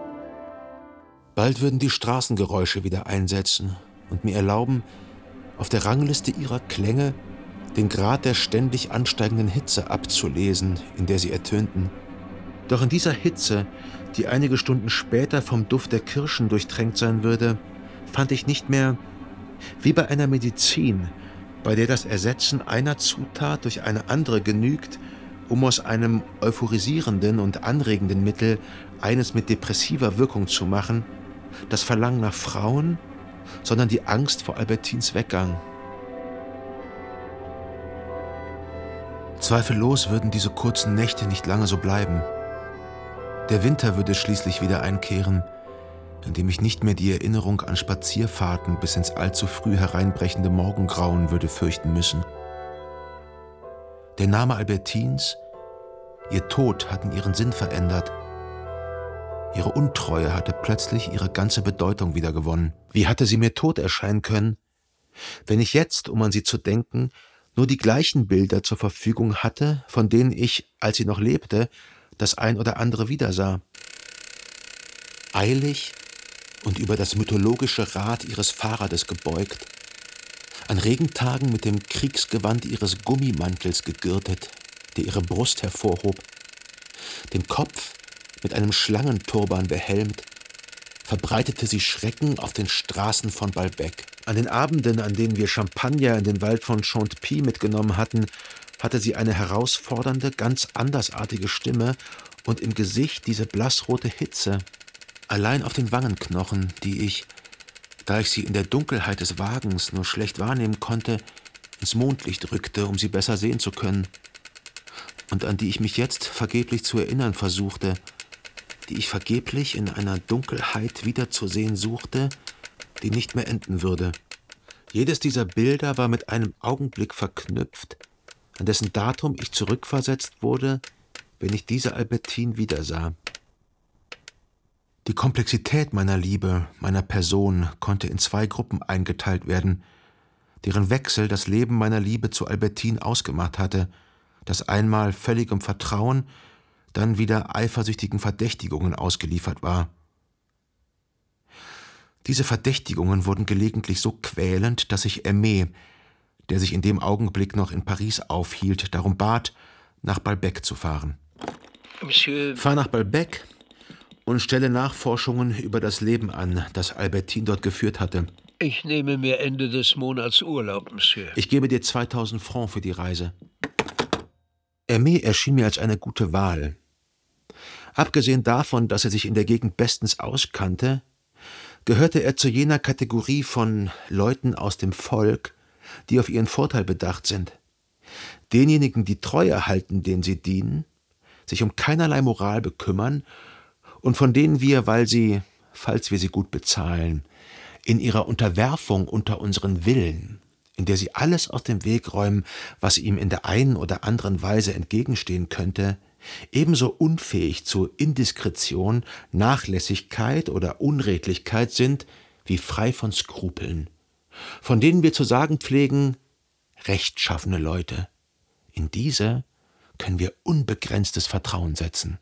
Bald würden die Straßengeräusche wieder einsetzen und mir erlauben, auf der Rangliste ihrer Klänge den Grad der ständig ansteigenden Hitze abzulesen, in der sie ertönten. Doch in dieser Hitze, die einige Stunden später vom Duft der Kirschen durchtränkt sein würde, fand ich nicht mehr, wie bei einer Medizin, bei der das Ersetzen einer Zutat durch eine andere genügt, um aus einem euphorisierenden und anregenden Mittel eines mit depressiver Wirkung zu machen, das Verlangen nach Frauen, sondern die Angst vor Albertines Weggang. Zweifellos würden diese kurzen Nächte nicht lange so bleiben. Der Winter würde schließlich wieder einkehren, in dem ich nicht mehr die Erinnerung an Spazierfahrten bis ins allzu früh hereinbrechende Morgengrauen würde fürchten müssen. Der Name Albertines, ihr Tod hatten ihren Sinn verändert. Ihre Untreue hatte plötzlich ihre ganze Bedeutung wiedergewonnen. Wie hatte sie mir tot erscheinen können, wenn ich jetzt, um an sie zu denken, nur die gleichen Bilder zur Verfügung hatte, von denen ich, als sie noch lebte, das ein oder andere wiedersah. Eilig und über das mythologische Rad ihres Fahrrades gebeugt, an Regentagen mit dem Kriegsgewand ihres Gummimantels gegürtet, der ihre Brust hervorhob, den Kopf mit einem Schlangenturban behelmt, verbreitete sie Schrecken auf den Straßen von Balbec. An den Abenden, an denen wir Champagner in den Wald von Chantepie mitgenommen hatten, hatte sie eine herausfordernde, ganz andersartige Stimme und im Gesicht diese blassrote Hitze. Allein auf den Wangenknochen, die ich, da ich sie in der Dunkelheit des Wagens nur schlecht wahrnehmen konnte, ins Mondlicht rückte, um sie besser sehen zu können, und an die ich mich jetzt vergeblich zu erinnern versuchte, die ich vergeblich in einer Dunkelheit wiederzusehen suchte, die nicht mehr enden würde. Jedes dieser Bilder war mit einem Augenblick verknüpft, an dessen Datum ich zurückversetzt wurde, wenn ich diese Albertine wiedersah. Die Komplexität meiner Liebe, meiner Person konnte in zwei Gruppen eingeteilt werden, deren Wechsel das Leben meiner Liebe zu Albertine ausgemacht hatte, das einmal völligem Vertrauen, dann wieder eifersüchtigen Verdächtigungen ausgeliefert war. Diese Verdächtigungen wurden gelegentlich so quälend, dass ich Aimé, der sich in dem Augenblick noch in Paris aufhielt, darum bat, nach Balbec zu fahren. Monsieur... Fahr nach Balbec und stelle Nachforschungen über das Leben an, das Albertine dort geführt hatte. Ich nehme mir Ende des Monats Urlaub, Monsieur. Ich gebe dir zweitausend Francs für die Reise. Aimé erschien mir als eine gute Wahl. Abgesehen davon, dass er sich in der Gegend bestens auskannte, gehörte er zu jener Kategorie von Leuten aus dem Volk, die auf ihren Vorteil bedacht sind. Denjenigen, die treu erhalten, denen sie dienen, sich um keinerlei Moral bekümmern und von denen wir, weil sie, falls wir sie gut bezahlen, in ihrer Unterwerfung unter unseren Willen, in der sie alles aus dem Weg räumen, was ihm in der einen oder anderen Weise entgegenstehen könnte, ebenso unfähig zu Indiskretion, Nachlässigkeit oder Unredlichkeit sind, wie frei von Skrupeln, von denen wir zu sagen pflegen, rechtschaffene Leute. In diese können wir unbegrenztes Vertrauen setzen.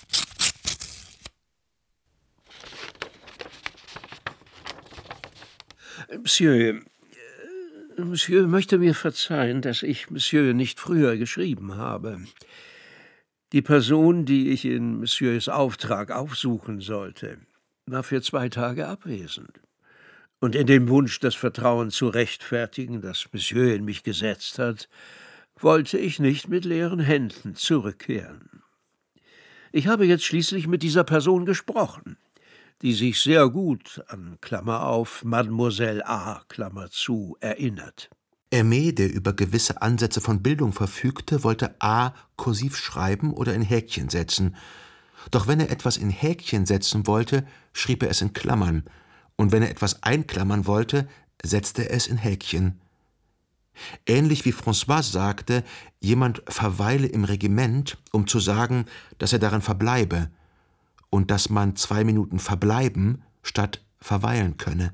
Monsieur, Monsieur möchte mir verzeihen, dass ich Monsieur nicht früher geschrieben habe. Die Person, die ich in Messieurs Auftrag aufsuchen sollte, war für zwei Tage abwesend. Und in dem Wunsch, das Vertrauen zu rechtfertigen, das Monsieur in mich gesetzt hat, wollte ich nicht mit leeren Händen zurückkehren. Ich habe jetzt schließlich mit dieser Person gesprochen, die sich sehr gut an, Klammer auf, Mademoiselle A, Klammer zu, erinnert. Aimé, der über gewisse Ansätze von Bildung verfügte, wollte A kursiv schreiben oder in Häkchen setzen. Doch wenn er etwas in Häkchen setzen wollte, schrieb er es in Klammern, und wenn er etwas einklammern wollte, setzte er es in Häkchen. Ähnlich wie François sagte, jemand verweile im Regiment, um zu sagen, dass er darin verbleibe, und dass man zwei Minuten verbleiben statt verweilen könne.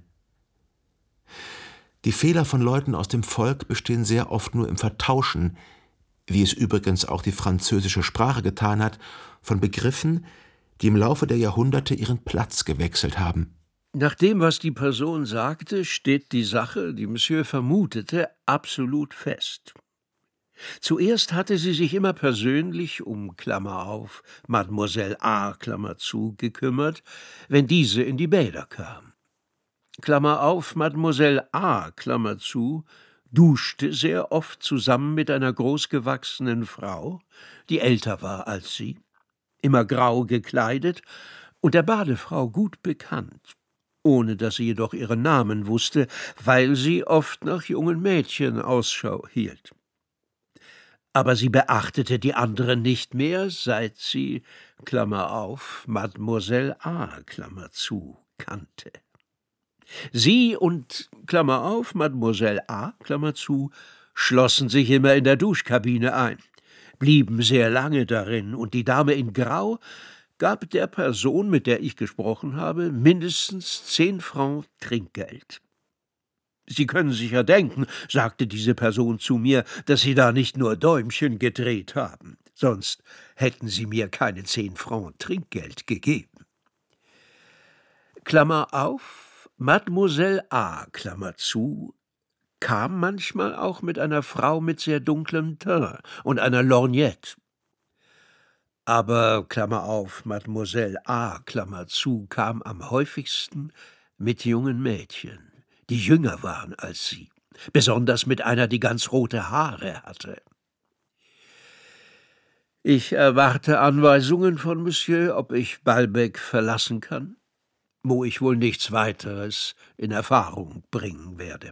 Die Fehler von Leuten aus dem Volk bestehen sehr oft nur im Vertauschen, wie es übrigens auch die französische Sprache getan hat, von Begriffen, die im Laufe der Jahrhunderte ihren Platz gewechselt haben. Nach dem, was die Person sagte, steht die Sache, die Monsieur vermutete, absolut fest. Zuerst hatte sie sich immer persönlich um, Klammer auf, Mademoiselle A, Klammer zu, gekümmert, wenn diese in die Bäder kam. Klammer auf, Mademoiselle A, Klammer zu, duschte sehr oft zusammen mit einer großgewachsenen Frau, die älter war als sie, immer grau gekleidet und der Badefrau gut bekannt, ohne dass sie jedoch ihren Namen wusste, weil sie oft nach jungen Mädchen Ausschau hielt. Aber sie beachtete die anderen nicht mehr, seit sie, Klammer auf, Mademoiselle A, Klammer zu, kannte. Sie und, Klammer auf, Mademoiselle A, Klammer zu, schlossen sich immer in der Duschkabine ein, blieben sehr lange darin, und die Dame in Grau gab der Person, mit der ich gesprochen habe, mindestens zehn Francs Trinkgeld. »Sie können sich ja denken«, sagte diese Person zu mir, »dass Sie da nicht nur Däumchen gedreht haben, sonst hätten Sie mir keine zehn Francs Trinkgeld gegeben.« Klammer auf, Mademoiselle A, Klammer zu, kam manchmal auch mit einer Frau mit sehr dunklem Teint und einer Lorgnette. Aber, Klammer auf, Mademoiselle A, Klammer zu, kam am häufigsten mit jungen Mädchen, die jünger waren als sie, besonders mit einer, die ganz rote Haare hatte. »Ich erwarte Anweisungen von Monsieur, ob ich Balbec verlassen kann, wo ich wohl nichts weiteres in Erfahrung bringen werde.«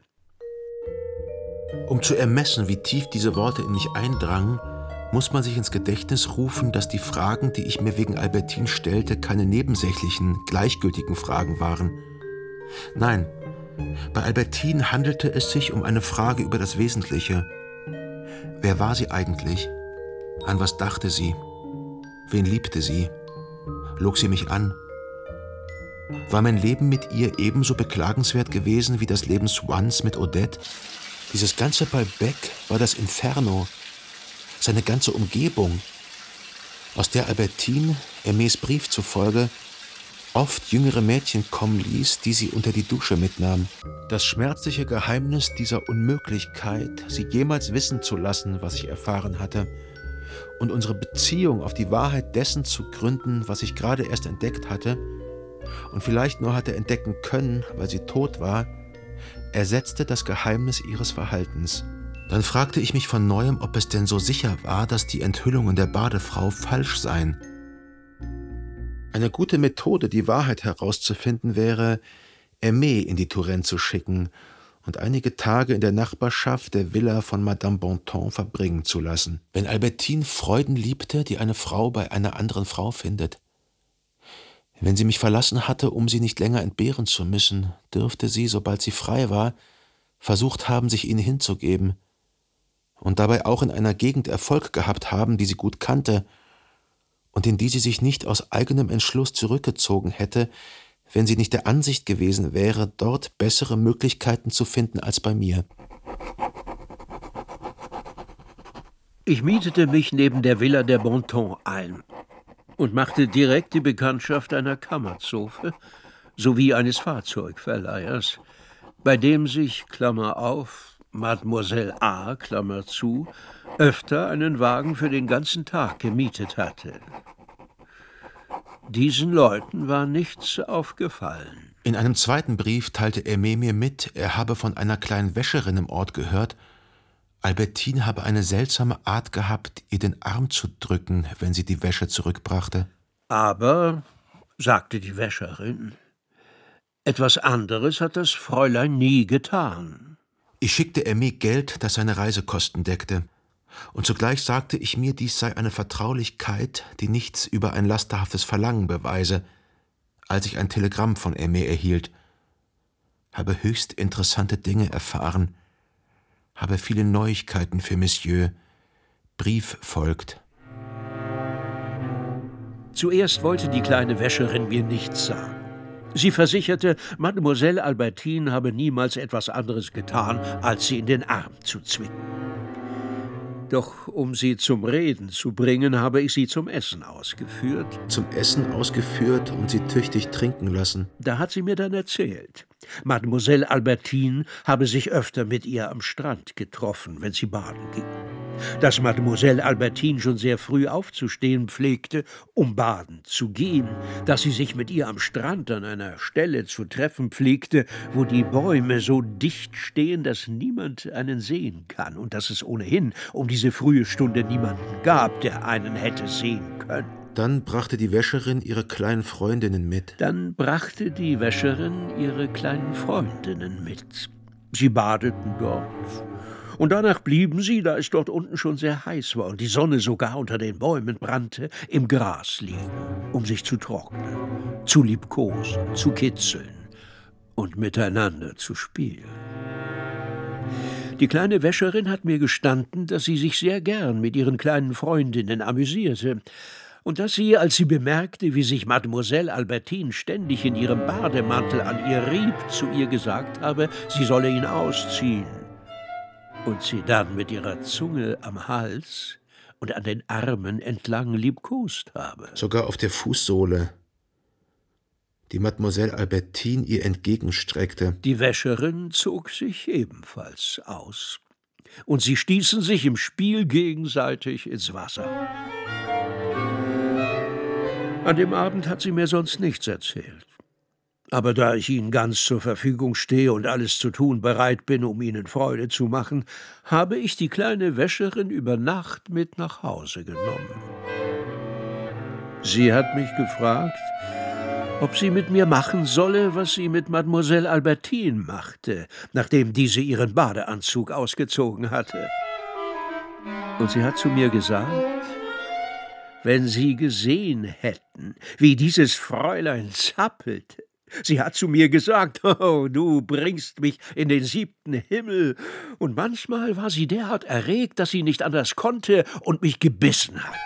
Um zu ermessen, wie tief diese Worte in mich eindrangen, muss man sich ins Gedächtnis rufen, dass die Fragen, die ich mir wegen Albertine stellte, keine nebensächlichen, gleichgültigen Fragen waren. Nein, bei Albertine handelte es sich um eine Frage über das Wesentliche. Wer war sie eigentlich? An was dachte sie? Wen liebte sie? Log sie mich an? War mein Leben mit ihr ebenso beklagenswert gewesen wie das Leben Swans mit Odette? Dieses ganze Balbec war das Inferno, seine ganze Umgebung, aus der Albertine, Aimés Brief zufolge, oft jüngere Mädchen kommen ließ, die sie unter die Dusche mitnahm. Das schmerzliche Geheimnis dieser Unmöglichkeit, sie jemals wissen zu lassen, was ich erfahren hatte, und unsere Beziehung auf die Wahrheit dessen zu gründen, was ich gerade erst entdeckt hatte und vielleicht nur hatte entdecken können, weil sie tot war, ersetzte das Geheimnis ihres Verhaltens. Dann fragte ich mich von Neuem, ob es denn so sicher war, dass die Enthüllungen der Badefrau falsch seien. Eine gute Methode, die Wahrheit herauszufinden, wäre, Aimé in die Touraine zu schicken und einige Tage in der Nachbarschaft der Villa von Madame Bontemps verbringen zu lassen. Wenn Albertine Freuden liebte, die eine Frau bei einer anderen Frau findet. Wenn sie mich verlassen hatte, um sie nicht länger entbehren zu müssen, dürfte sie, sobald sie frei war, versucht haben, sich ihnen hinzugeben und dabei auch in einer Gegend Erfolg gehabt haben, die sie gut kannte und in die sie sich nicht aus eigenem Entschluss zurückgezogen hätte, wenn sie nicht der Ansicht gewesen wäre, dort bessere Möglichkeiten zu finden als bei mir. Ich mietete mich neben der Villa der Bontemps ein und machte direkt die Bekanntschaft einer Kammerzofe sowie eines Fahrzeugverleihers, bei dem sich, Klammer auf, Mademoiselle A, Klammer zu, öfter einen Wagen für den ganzen Tag gemietet hatte. Diesen Leuten war nichts aufgefallen. In einem zweiten Brief teilte Aimé mir mit, er habe von einer kleinen Wäscherin im Ort gehört, Albertine habe eine seltsame Art gehabt, ihr den Arm zu drücken, wenn sie die Wäsche zurückbrachte. Aber, sagte die Wäscherin, etwas anderes hat das Fräulein nie getan. Ich schickte Aimé Geld, das seine Reisekosten deckte. Und zugleich sagte ich mir, dies sei eine Vertraulichkeit, die nichts über ein lasterhaftes Verlangen beweise, als ich ein Telegramm von Aimé erhielt. Habe höchst interessante Dinge erfahren, habe viele Neuigkeiten für Monsieur. Brief folgt. Zuerst wollte die kleine Wäscherin mir nichts sagen. Sie versicherte, Mademoiselle Albertine habe niemals etwas anderes getan, als sie in den Arm zu zwicken. Doch um sie zum Reden zu bringen, habe ich sie zum Essen ausgeführt. Zum Essen ausgeführt und sie tüchtig trinken lassen. Da hat sie mir dann erzählt, Mademoiselle Albertine habe sich öfter mit ihr am Strand getroffen, wenn sie baden ging. Dass Mademoiselle Albertine schon sehr früh aufzustehen pflegte, um baden zu gehen. Dass sie sich mit ihr am Strand an einer Stelle zu treffen pflegte, wo die Bäume so dicht stehen, dass niemand einen sehen kann. Und dass es ohnehin um diese frühe Stunde niemanden gab, der einen hätte sehen können. Dann brachte die Wäscherin ihre kleinen Freundinnen mit. Dann brachte die Wäscherin ihre kleinen Freundinnen mit. Sie badeten dort. Und danach blieben sie, da es dort unten schon sehr heiß war und die Sonne sogar unter den Bäumen brannte, im Gras liegen, um sich zu trocknen, zu liebkosen, zu kitzeln und miteinander zu spielen. Die kleine Wäscherin hat mir gestanden, dass sie sich sehr gern mit ihren kleinen Freundinnen amüsierte und dass sie, als sie bemerkte, wie sich Mademoiselle Albertine ständig in ihrem Bademantel an ihr rieb, zu ihr gesagt habe, sie solle ihn ausziehen. Und sie dann mit ihrer Zunge am Hals und an den Armen entlang liebkost habe. Sogar auf der Fußsohle, die Mademoiselle Albertine ihr entgegenstreckte. Die Wäscherin zog sich ebenfalls aus. Und sie stießen sich im Spiel gegenseitig ins Wasser. An dem Abend hat sie mir sonst nichts erzählt. Aber da ich Ihnen ganz zur Verfügung stehe und alles zu tun bereit bin, um Ihnen Freude zu machen, habe ich die kleine Wäscherin über Nacht mit nach Hause genommen. Sie hat mich gefragt, ob sie mit mir machen solle, was sie mit Mademoiselle Albertine machte, nachdem diese ihren Badeanzug ausgezogen hatte. Und sie hat zu mir gesagt, wenn Sie gesehen hätten, wie dieses Fräulein zappelte. Sie hat zu mir gesagt, oh, du bringst mich in den siebten Himmel. Und manchmal war sie derart erregt, dass sie nicht anders konnte und mich gebissen hat.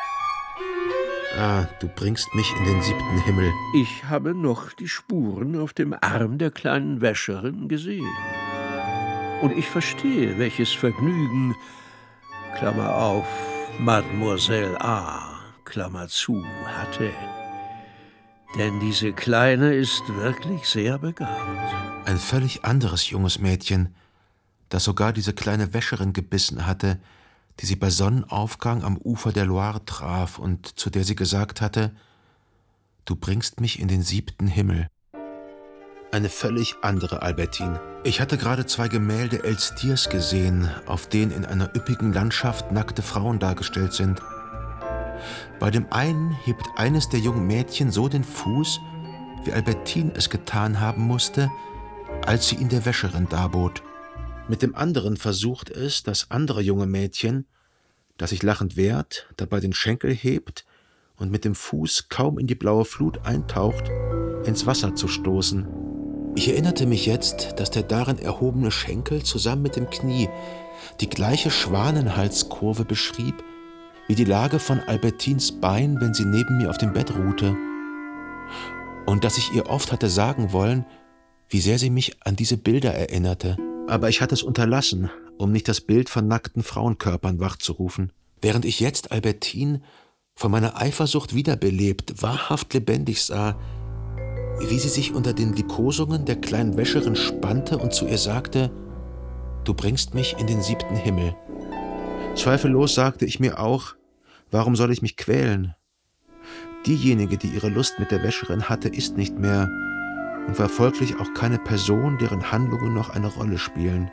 Ah, du bringst mich in den siebten Himmel. Ich habe noch die Spuren auf dem Arm der kleinen Wäscherin gesehen. Und ich verstehe, welches Vergnügen, Klammer auf, Mademoiselle A., Klammer zu, hatte. Denn diese Kleine ist wirklich sehr begabt. Ein völlig anderes junges Mädchen, das sogar diese kleine Wäscherin gebissen hatte, die sie bei Sonnenaufgang am Ufer der Loire traf und zu der sie gesagt hatte, du bringst mich in den siebten Himmel. Eine völlig andere Albertine. Ich hatte gerade zwei Gemälde Elstiers gesehen, auf denen in einer üppigen Landschaft nackte Frauen dargestellt sind. Bei dem einen hebt eines der jungen Mädchen so den Fuß, wie Albertine es getan haben musste, als sie ihn der Wäscherin darbot. Mit dem anderen versucht es, das andere junge Mädchen, das sich lachend wehrt, dabei den Schenkel hebt und mit dem Fuß kaum in die blaue Flut eintaucht, ins Wasser zu stoßen. Ich erinnerte mich jetzt, dass der darin erhobene Schenkel zusammen mit dem Knie die gleiche Schwanenhalskurve beschrieb, wie die Lage von Albertines Bein, wenn sie neben mir auf dem Bett ruhte. Und dass ich ihr oft hatte sagen wollen, wie sehr sie mich an diese Bilder erinnerte. Aber ich hatte es unterlassen, um nicht das Bild von nackten Frauenkörpern wachzurufen. Während ich jetzt Albertine von meiner Eifersucht wiederbelebt, wahrhaft lebendig sah, wie sie sich unter den Liebkosungen der kleinen Wäscherin spannte und zu ihr sagte, du bringst mich in den siebten Himmel. Zweifellos sagte ich mir auch, warum soll ich mich quälen? Diejenige, die ihre Lust mit der Wäscherin hatte, ist nicht mehr und war folglich auch keine Person, deren Handlungen noch eine Rolle spielen.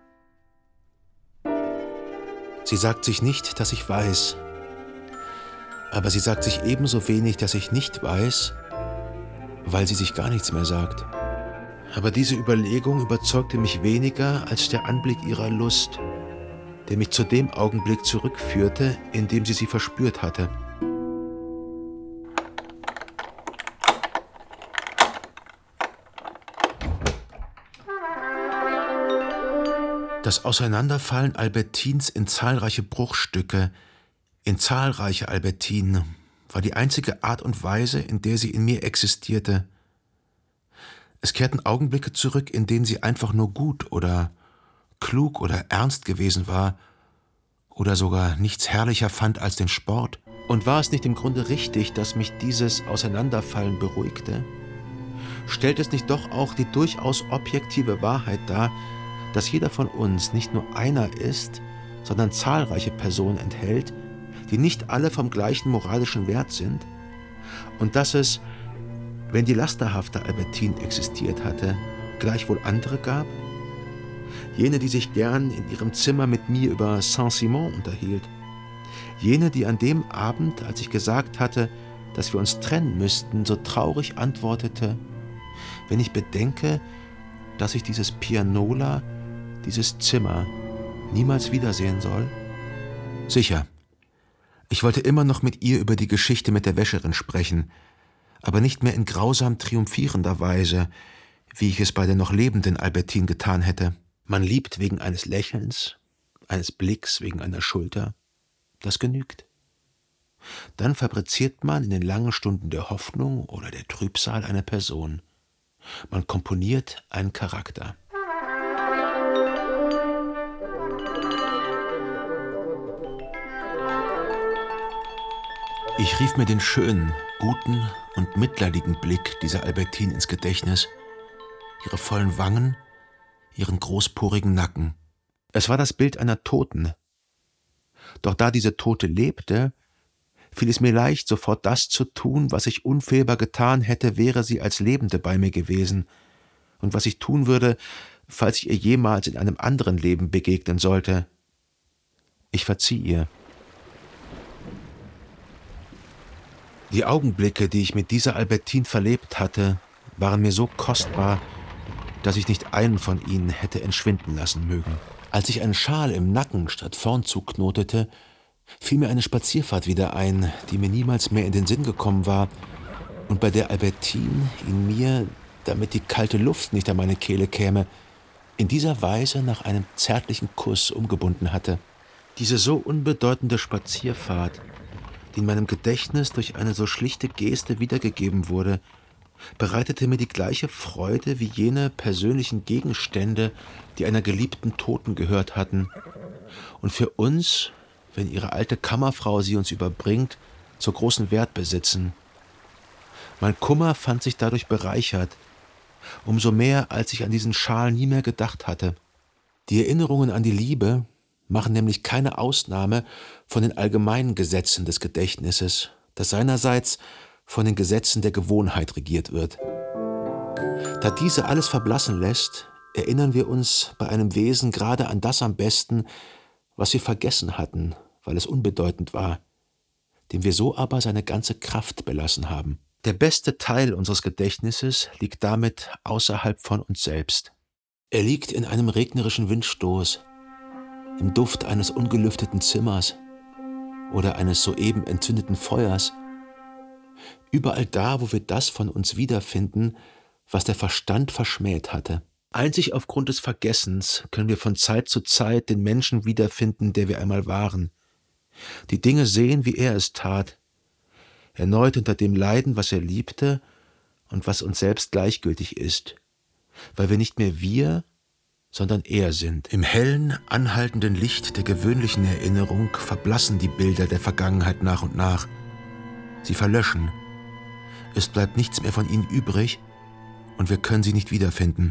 Sie sagt sich nicht, dass ich weiß, aber sie sagt sich ebenso wenig, dass ich nicht weiß, weil sie sich gar nichts mehr sagt. Aber diese Überlegung überzeugte mich weniger als der Anblick ihrer Lust, der mich zu dem Augenblick zurückführte, in dem sie sie verspürt hatte. Das Auseinanderfallen Albertines in zahlreiche Bruchstücke, in zahlreiche Albertinen, war die einzige Art und Weise, in der sie in mir existierte. Es kehrten Augenblicke zurück, in denen sie einfach nur gut oder klug oder ernst gewesen war oder sogar nichts herrlicher fand als den Sport. Und war es nicht im Grunde richtig, dass mich dieses Auseinanderfallen beruhigte? stellt es nicht doch auch die durchaus objektive Wahrheit dar, dass jeder von uns nicht nur einer ist, sondern zahlreiche Personen enthält, die nicht alle vom gleichen moralischen Wert sind? Und dass es, wenn die lasterhafte Albertine existiert hatte, gleichwohl andere gab? Jene, die sich gern in ihrem Zimmer mit mir über Saint-Simon unterhielt. Jene, die an dem Abend, als ich gesagt hatte, dass wir uns trennen müssten, so traurig antwortete: Wenn ich bedenke, dass ich dieses Pianola, dieses Zimmer niemals wiedersehen soll? Sicher, ich wollte immer noch mit ihr über die Geschichte mit der Wäscherin sprechen, aber nicht mehr in grausam triumphierender Weise, wie ich es bei der noch lebenden Albertine getan hätte. Man liebt wegen eines Lächelns, eines Blicks, wegen einer Schulter. Das genügt. Dann fabriziert man in den langen Stunden der Hoffnung oder der Trübsal eine Person. Man komponiert einen Charakter. Ich rief mir den schönen, guten und mitleidigen Blick dieser Albertine ins Gedächtnis, ihre vollen Wangen, ihren großporigen Nacken. Es war das Bild einer Toten. Doch da diese Tote lebte, fiel es mir leicht, sofort das zu tun, was ich unfehlbar getan hätte, wäre sie als Lebende bei mir gewesen, und was ich tun würde, falls ich ihr jemals in einem anderen Leben begegnen sollte. Ich verzieh ihr. Die Augenblicke, die ich mit dieser Albertine verlebt hatte, waren mir so kostbar, dass ich nicht einen von ihnen hätte entschwinden lassen mögen. Als ich einen Schal im Nacken statt vorn zuknotete, fiel mir eine Spazierfahrt wieder ein, die mir niemals mehr in den Sinn gekommen war und bei der Albertine in mir, damit die kalte Luft nicht an meine Kehle käme, in dieser Weise nach einem zärtlichen Kuss umgebunden hatte. Diese so unbedeutende Spazierfahrt, die in meinem Gedächtnis durch eine so schlichte Geste wiedergegeben wurde, bereitete mir die gleiche Freude wie jene persönlichen Gegenstände, die einer geliebten Toten gehört hatten und für uns, wenn ihre alte Kammerfrau sie uns überbringt, so großen Wert besitzen. Mein Kummer fand sich dadurch bereichert, umso mehr, als ich an diesen Schal nie mehr gedacht hatte. Die Erinnerungen an die Liebe machen nämlich keine Ausnahme von den allgemeinen Gesetzen des Gedächtnisses, das seinerseits von den Gesetzen der Gewohnheit regiert wird. Da diese alles verblassen lässt, erinnern wir uns bei einem Wesen gerade an das am besten, was wir vergessen hatten, weil es unbedeutend war, dem wir so aber seine ganze Kraft belassen haben. Der beste Teil unseres Gedächtnisses liegt damit außerhalb von uns selbst. Er liegt in einem regnerischen Windstoß, im Duft eines ungelüfteten Zimmers oder eines soeben entzündeten Feuers, überall da, wo wir das von uns wiederfinden, was der Verstand verschmäht hatte. Einzig aufgrund des Vergessens können wir von Zeit zu Zeit den Menschen wiederfinden, der wir einmal waren. Die Dinge sehen, wie er es tat, erneut unter dem leiden, was er liebte und was uns selbst gleichgültig ist, weil wir nicht mehr wir, sondern er sind. Im hellen, anhaltenden Licht der gewöhnlichen Erinnerung verblassen die Bilder der Vergangenheit nach und nach. Sie verlöschen. Es bleibt nichts mehr von ihnen übrig und wir können sie nicht wiederfinden.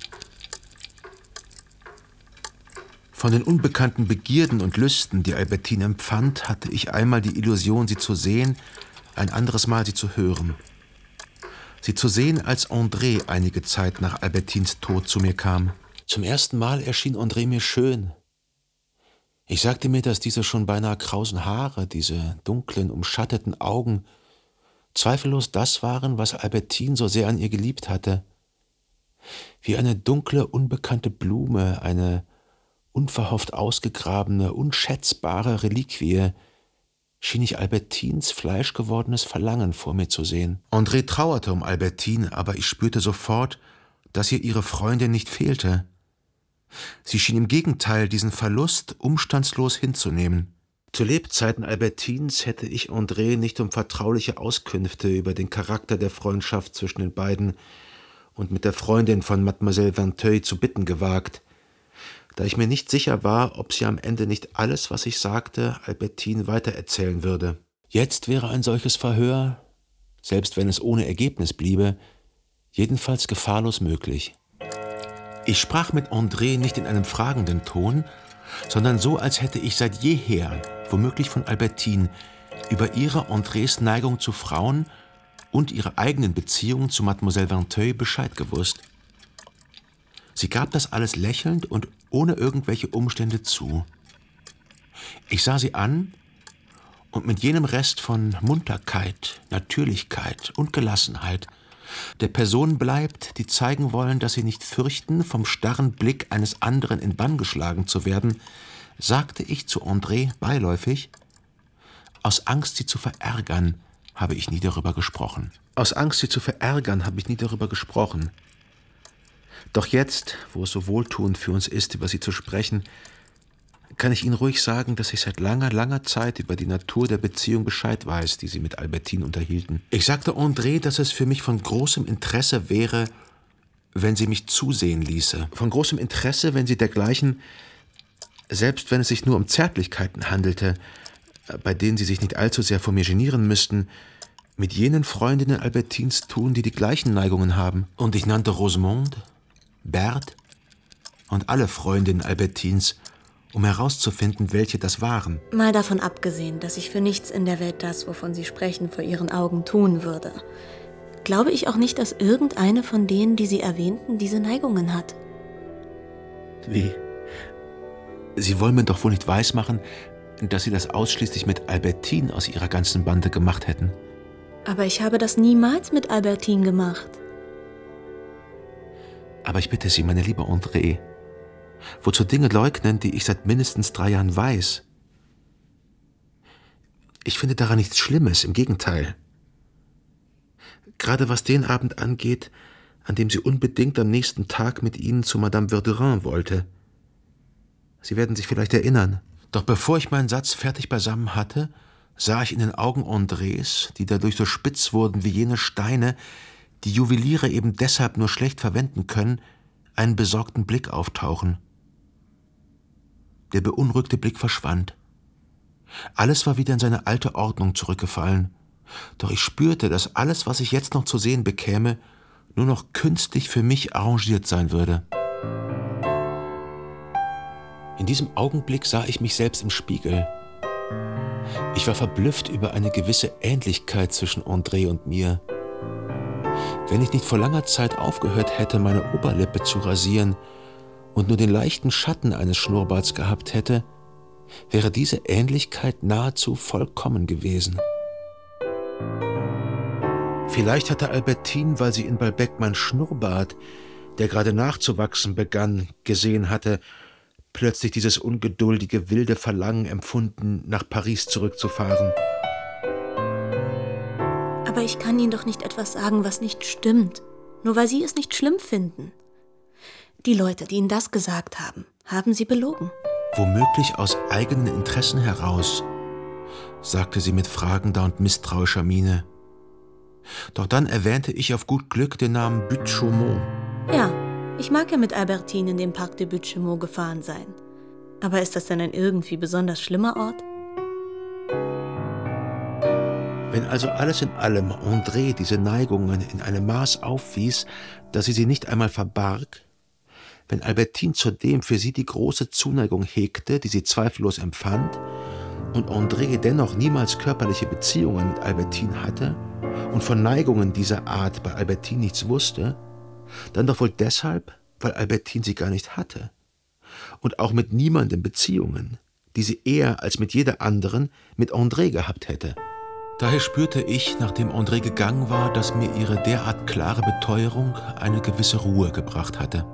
Von den unbekannten Begierden und Lüsten, die Albertine empfand, hatte ich einmal die Illusion, sie zu sehen, ein anderes Mal sie zu hören. Sie zu sehen, als André einige Zeit nach Albertines Tod zu mir kam. Zum ersten Mal erschien André mir schön. Ich sagte mir, dass diese schon beinahe krausen Haare, diese dunklen, umschatteten Augen, zweifellos das waren, was Albertine so sehr an ihr geliebt hatte. Wie eine dunkle, unbekannte Blume, eine unverhofft ausgegrabene, unschätzbare Reliquie, schien ich Albertines fleischgewordenes Verlangen vor mir zu sehen. André trauerte um Albertine, aber ich spürte sofort, dass ihr ihre Freundin nicht fehlte. Sie schien im Gegenteil diesen Verlust umstandslos hinzunehmen. Zu Lebzeiten Albertines hätte ich André nicht um vertrauliche Auskünfte über den Charakter der Freundschaft zwischen den beiden und mit der Freundin von Mademoiselle Vinteuil zu bitten gewagt, da ich mir nicht sicher war, ob sie am Ende nicht alles, was ich sagte, Albertine weitererzählen würde. Jetzt wäre ein solches Verhör, selbst wenn es ohne Ergebnis bliebe, Jedenfalls gefahrlos möglich. Ich sprach mit André nicht in einem fragenden Ton, sondern so, als hätte ich seit jeher, womöglich von Albertine, über ihre Andrés Neigung zu Frauen und ihre eigenen Beziehungen zu Mademoiselle Vinteuil Bescheid gewusst. Sie gab das alles lächelnd und ohne irgendwelche Umstände zu. Ich sah sie an und mit jenem Rest von Munterkeit, Natürlichkeit und Gelassenheit der Personen bleibt, die zeigen wollen, dass sie nicht fürchten, vom starren Blick eines anderen in Bann geschlagen zu werden, sagte ich zu André beiläufig: Aus Angst, sie zu verärgern, habe ich nie darüber gesprochen. Aus Angst, sie zu verärgern, habe ich nie darüber gesprochen. Doch jetzt, wo es so wohltuend für uns ist, über sie zu sprechen, kann ich Ihnen ruhig sagen, dass ich seit langer, langer Zeit über die Natur der Beziehung Bescheid weiß, die Sie mit Albertine unterhielten. Ich sagte André, dass es für mich von großem Interesse wäre, wenn sie mich zusehen ließe. Von großem Interesse, wenn sie dergleichen, selbst wenn es sich nur um Zärtlichkeiten handelte, bei denen sie sich nicht allzu sehr vor mir genieren müssten, mit jenen Freundinnen Albertines tun, die die gleichen Neigungen haben. Und ich nannte Rosemonde, Berthe und alle Freundinnen Albertines, um herauszufinden, welche das waren. Mal davon abgesehen, dass ich für nichts in der Welt das, wovon Sie sprechen, vor Ihren Augen tun würde, glaube ich auch nicht, dass irgendeine von denen, die Sie erwähnten, diese Neigungen hat. Wie? Sie wollen mir doch wohl nicht weismachen, dass Sie das ausschließlich mit Albertine aus Ihrer ganzen Bande gemacht hätten. Aber ich habe das niemals mit Albertine gemacht. Aber ich bitte Sie, meine liebe André, wozu Dinge leugnen, die ich seit mindestens drei Jahren weiß? Ich finde daran nichts Schlimmes, im Gegenteil. Gerade was den Abend angeht, an dem sie unbedingt am nächsten Tag mit Ihnen zu Madame Verdurin wollte. Sie werden sich vielleicht erinnern. Doch bevor ich meinen Satz fertig beisammen hatte, sah ich in den Augen Andrés, die dadurch so spitz wurden wie jene Steine, die Juweliere eben deshalb nur schlecht verwenden können, einen besorgten Blick auftauchen. Der beunruhigte Blick verschwand. Alles war wieder in seine alte Ordnung zurückgefallen. Doch ich spürte, dass alles, was ich jetzt noch zu sehen bekäme, nur noch künstlich für mich arrangiert sein würde. In diesem Augenblick sah ich mich selbst im Spiegel. Ich war verblüfft über eine gewisse Ähnlichkeit zwischen André und mir. Wenn ich nicht vor langer Zeit aufgehört hätte, meine Oberlippe zu rasieren und nur den leichten Schatten eines Schnurrbarts gehabt hätte, wäre diese Ähnlichkeit nahezu vollkommen gewesen. Vielleicht hatte Albertine, weil sie in Balbec mein Schnurrbart, der gerade nachzuwachsen begann, gesehen hatte, plötzlich dieses ungeduldige, wilde Verlangen empfunden, nach Paris zurückzufahren. Aber ich kann Ihnen doch nicht etwas sagen, was nicht stimmt, nur weil Sie es nicht schlimm finden. Die Leute, die Ihnen das gesagt haben, haben Sie belogen. Womöglich aus eigenen Interessen heraus, sagte sie mit fragender und misstrauischer Miene. Doch dann erwähnte ich auf gut Glück den Namen Buttes-Chaumont. Ja, ich mag ja mit Albertine in den Parc de Buttes-Chaumont gefahren sein. Aber ist das denn ein irgendwie besonders schlimmer Ort? Wenn also alles in allem André diese Neigungen in einem Maß aufwies, dass sie sie nicht einmal verbarg, wenn Albertine zudem für sie die große Zuneigung hegte, die sie zweifellos empfand, und André dennoch niemals körperliche Beziehungen mit Albertine hatte und von Neigungen dieser Art bei Albertine nichts wusste, dann doch wohl deshalb, weil Albertine sie gar nicht hatte und auch mit niemandem Beziehungen, die sie eher als mit jeder anderen mit André gehabt hätte. Daher spürte ich, nachdem André gegangen war, dass mir ihre derart klare Beteuerung eine gewisse Ruhe gebracht hatte.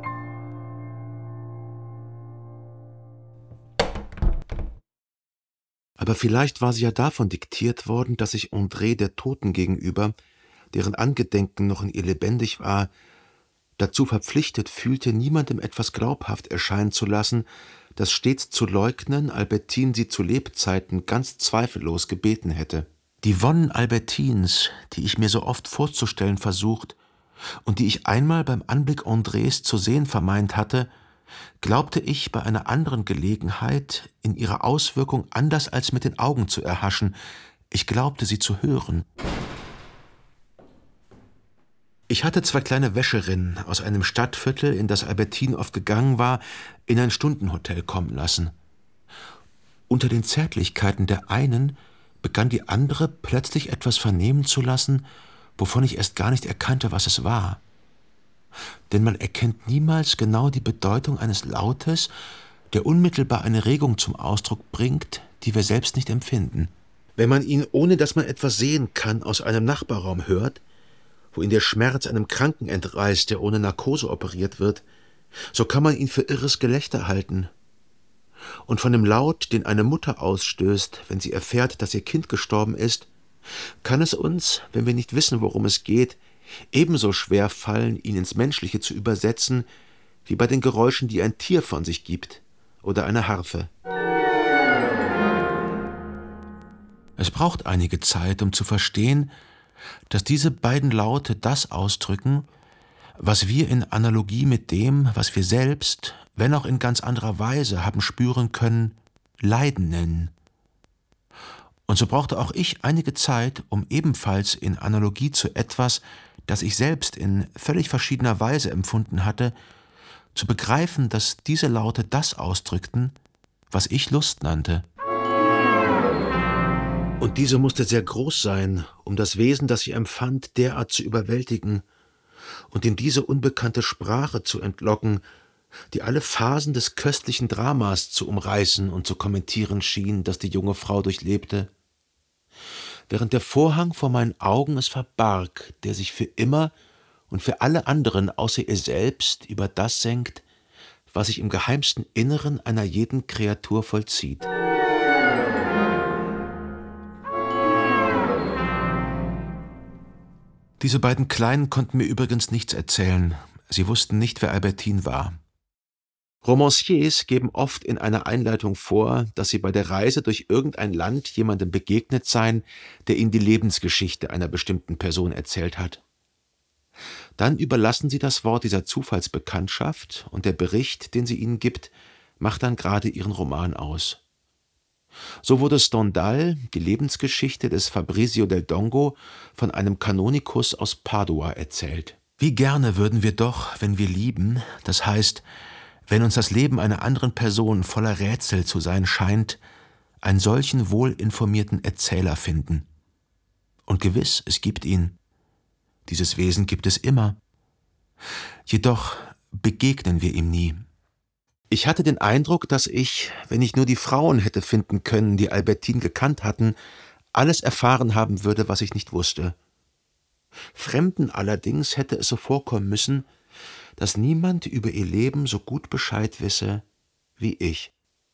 Aber vielleicht war sie ja davon diktiert worden, dass ich André der Toten gegenüber, deren Angedenken noch in ihr lebendig war, dazu verpflichtet fühlte, niemandem etwas glaubhaft erscheinen zu lassen, das stets zu leugnen Albertine sie zu Lebzeiten ganz zweifellos gebeten hätte. Die Wonnen Albertines, die ich mir so oft vorzustellen versucht und die ich einmal beim Anblick Andrés zu sehen vermeint hatte, glaubte ich bei einer anderen Gelegenheit in ihrer Auswirkung anders als mit den Augen zu erhaschen. Ich glaubte, sie zu hören. Ich hatte zwei kleine Wäscherinnen aus einem Stadtviertel, in das Albertine oft gegangen war, in ein Stundenhotel kommen lassen. Unter den Zärtlichkeiten der einen begann die andere plötzlich etwas vernehmen zu lassen, wovon ich erst gar nicht erkannte, was es war. Denn man erkennt niemals genau die Bedeutung eines Lautes, der unmittelbar eine Regung zum Ausdruck bringt, die wir selbst nicht empfinden. Wenn man ihn, ohne dass man etwas sehen kann, aus einem Nachbarraum hört, wo ihn der Schmerz einem Kranken entreißt, der ohne Narkose operiert wird, so kann man ihn für irres Gelächter halten. Und von dem Laut, den eine Mutter ausstößt, wenn sie erfährt, dass ihr Kind gestorben ist, kann es uns, wenn wir nicht wissen, worum es geht, ebenso schwer fallen, ihn ins Menschliche zu übersetzen, wie bei den Geräuschen, die ein Tier von sich gibt oder eine Harfe. Es braucht einige Zeit, um zu verstehen, dass diese beiden Laute das ausdrücken, was wir in Analogie mit dem, was wir selbst, wenn auch in ganz anderer Weise, haben spüren können, Leiden nennen. Und so brauchte auch ich einige Zeit, um ebenfalls in Analogie zu etwas, das ich selbst in völlig verschiedener Weise empfunden hatte, zu begreifen, dass diese Laute das ausdrückten, was ich Lust nannte. Und diese musste sehr groß sein, um das Wesen, das ich empfand, derart zu überwältigen und in diese unbekannte Sprache zu entlocken, die alle Phasen des köstlichen Dramas zu umreißen und zu kommentieren schien, das die junge Frau durchlebte. Während der Vorhang vor meinen Augen es verbarg, der sich für immer und für alle anderen außer ihr selbst über das senkt, was sich im geheimsten Inneren einer jeden Kreatur vollzieht. Diese beiden Kleinen konnten mir übrigens nichts erzählen. Sie wussten nicht, wer Albertine war. Romanciers geben oft in einer Einleitung vor, dass sie bei der Reise durch irgendein Land jemandem begegnet seien, der ihnen die Lebensgeschichte einer bestimmten Person erzählt hat. Dann überlassen sie das Wort dieser Zufallsbekanntschaft und der Bericht, den sie ihnen gibt, macht dann gerade ihren Roman aus. So wurde Stendhal, die Lebensgeschichte des Fabrizio del Dongo, von einem Kanonikus aus Padua erzählt. Wie gerne würden wir doch, wenn wir lieben, das heißt, wenn uns das Leben einer anderen Person voller Rätsel zu sein scheint, einen solchen wohlinformierten Erzähler finden. Und gewiss, es gibt ihn. Dieses Wesen gibt es immer. Jedoch begegnen wir ihm nie. Ich hatte den Eindruck, dass ich, wenn ich nur die Frauen hätte finden können, die Albertine gekannt hatten, alles erfahren haben würde, was ich nicht wusste. Fremden allerdings hätte es so vorkommen müssen, dass niemand über ihr Leben so gut Bescheid wisse wie ich.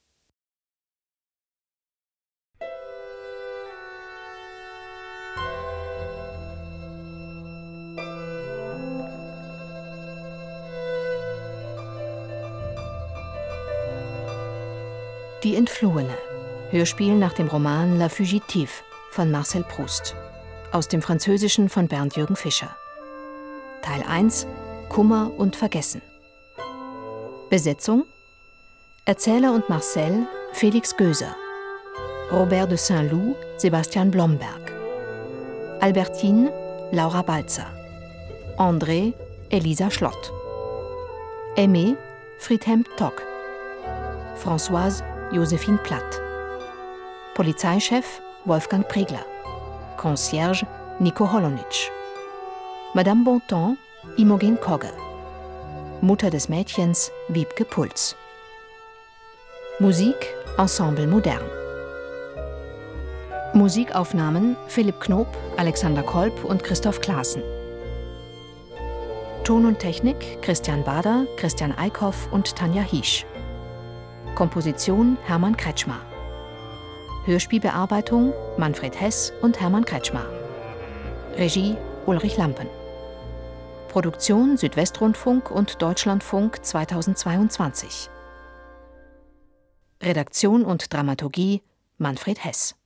Die Entflohene. Hörspiel nach dem Roman La Fugitive von Marcel Proust. Aus dem Französischen von Bernd-Jürgen Fischer. Teil eins. Kummer und Vergessen. Besetzung: Erzähler und Marcel Felix Göser, Robert de Saint-Loup Sebastian Blomberg, Albertine Laura Balzer, André Elisa Schlott, Aimé Friedhelm Tock, Françoise Josephine Platt, Polizeichef Wolfgang Pregler, Concierge Nico Holonitsch, Madame Bontemps Imogen Kogge, Mutter des Mädchens Wiebke Puls. Musik Ensemble Modern. Musikaufnahmen Philipp Knob, Alexander Kolb und Christoph Klaassen. Ton und Technik Christian Bader, Christian Eickhoff und Tanja Hiesch. Komposition Hermann Kretschmer. Hörspielbearbeitung Manfred Hess und Hermann Kretschmer. Regie Ulrich Lampen. Produktion Südwestrundfunk und Deutschlandfunk zweitausendzweiundzwanzig. Redaktion und Dramaturgie Manfred Hess.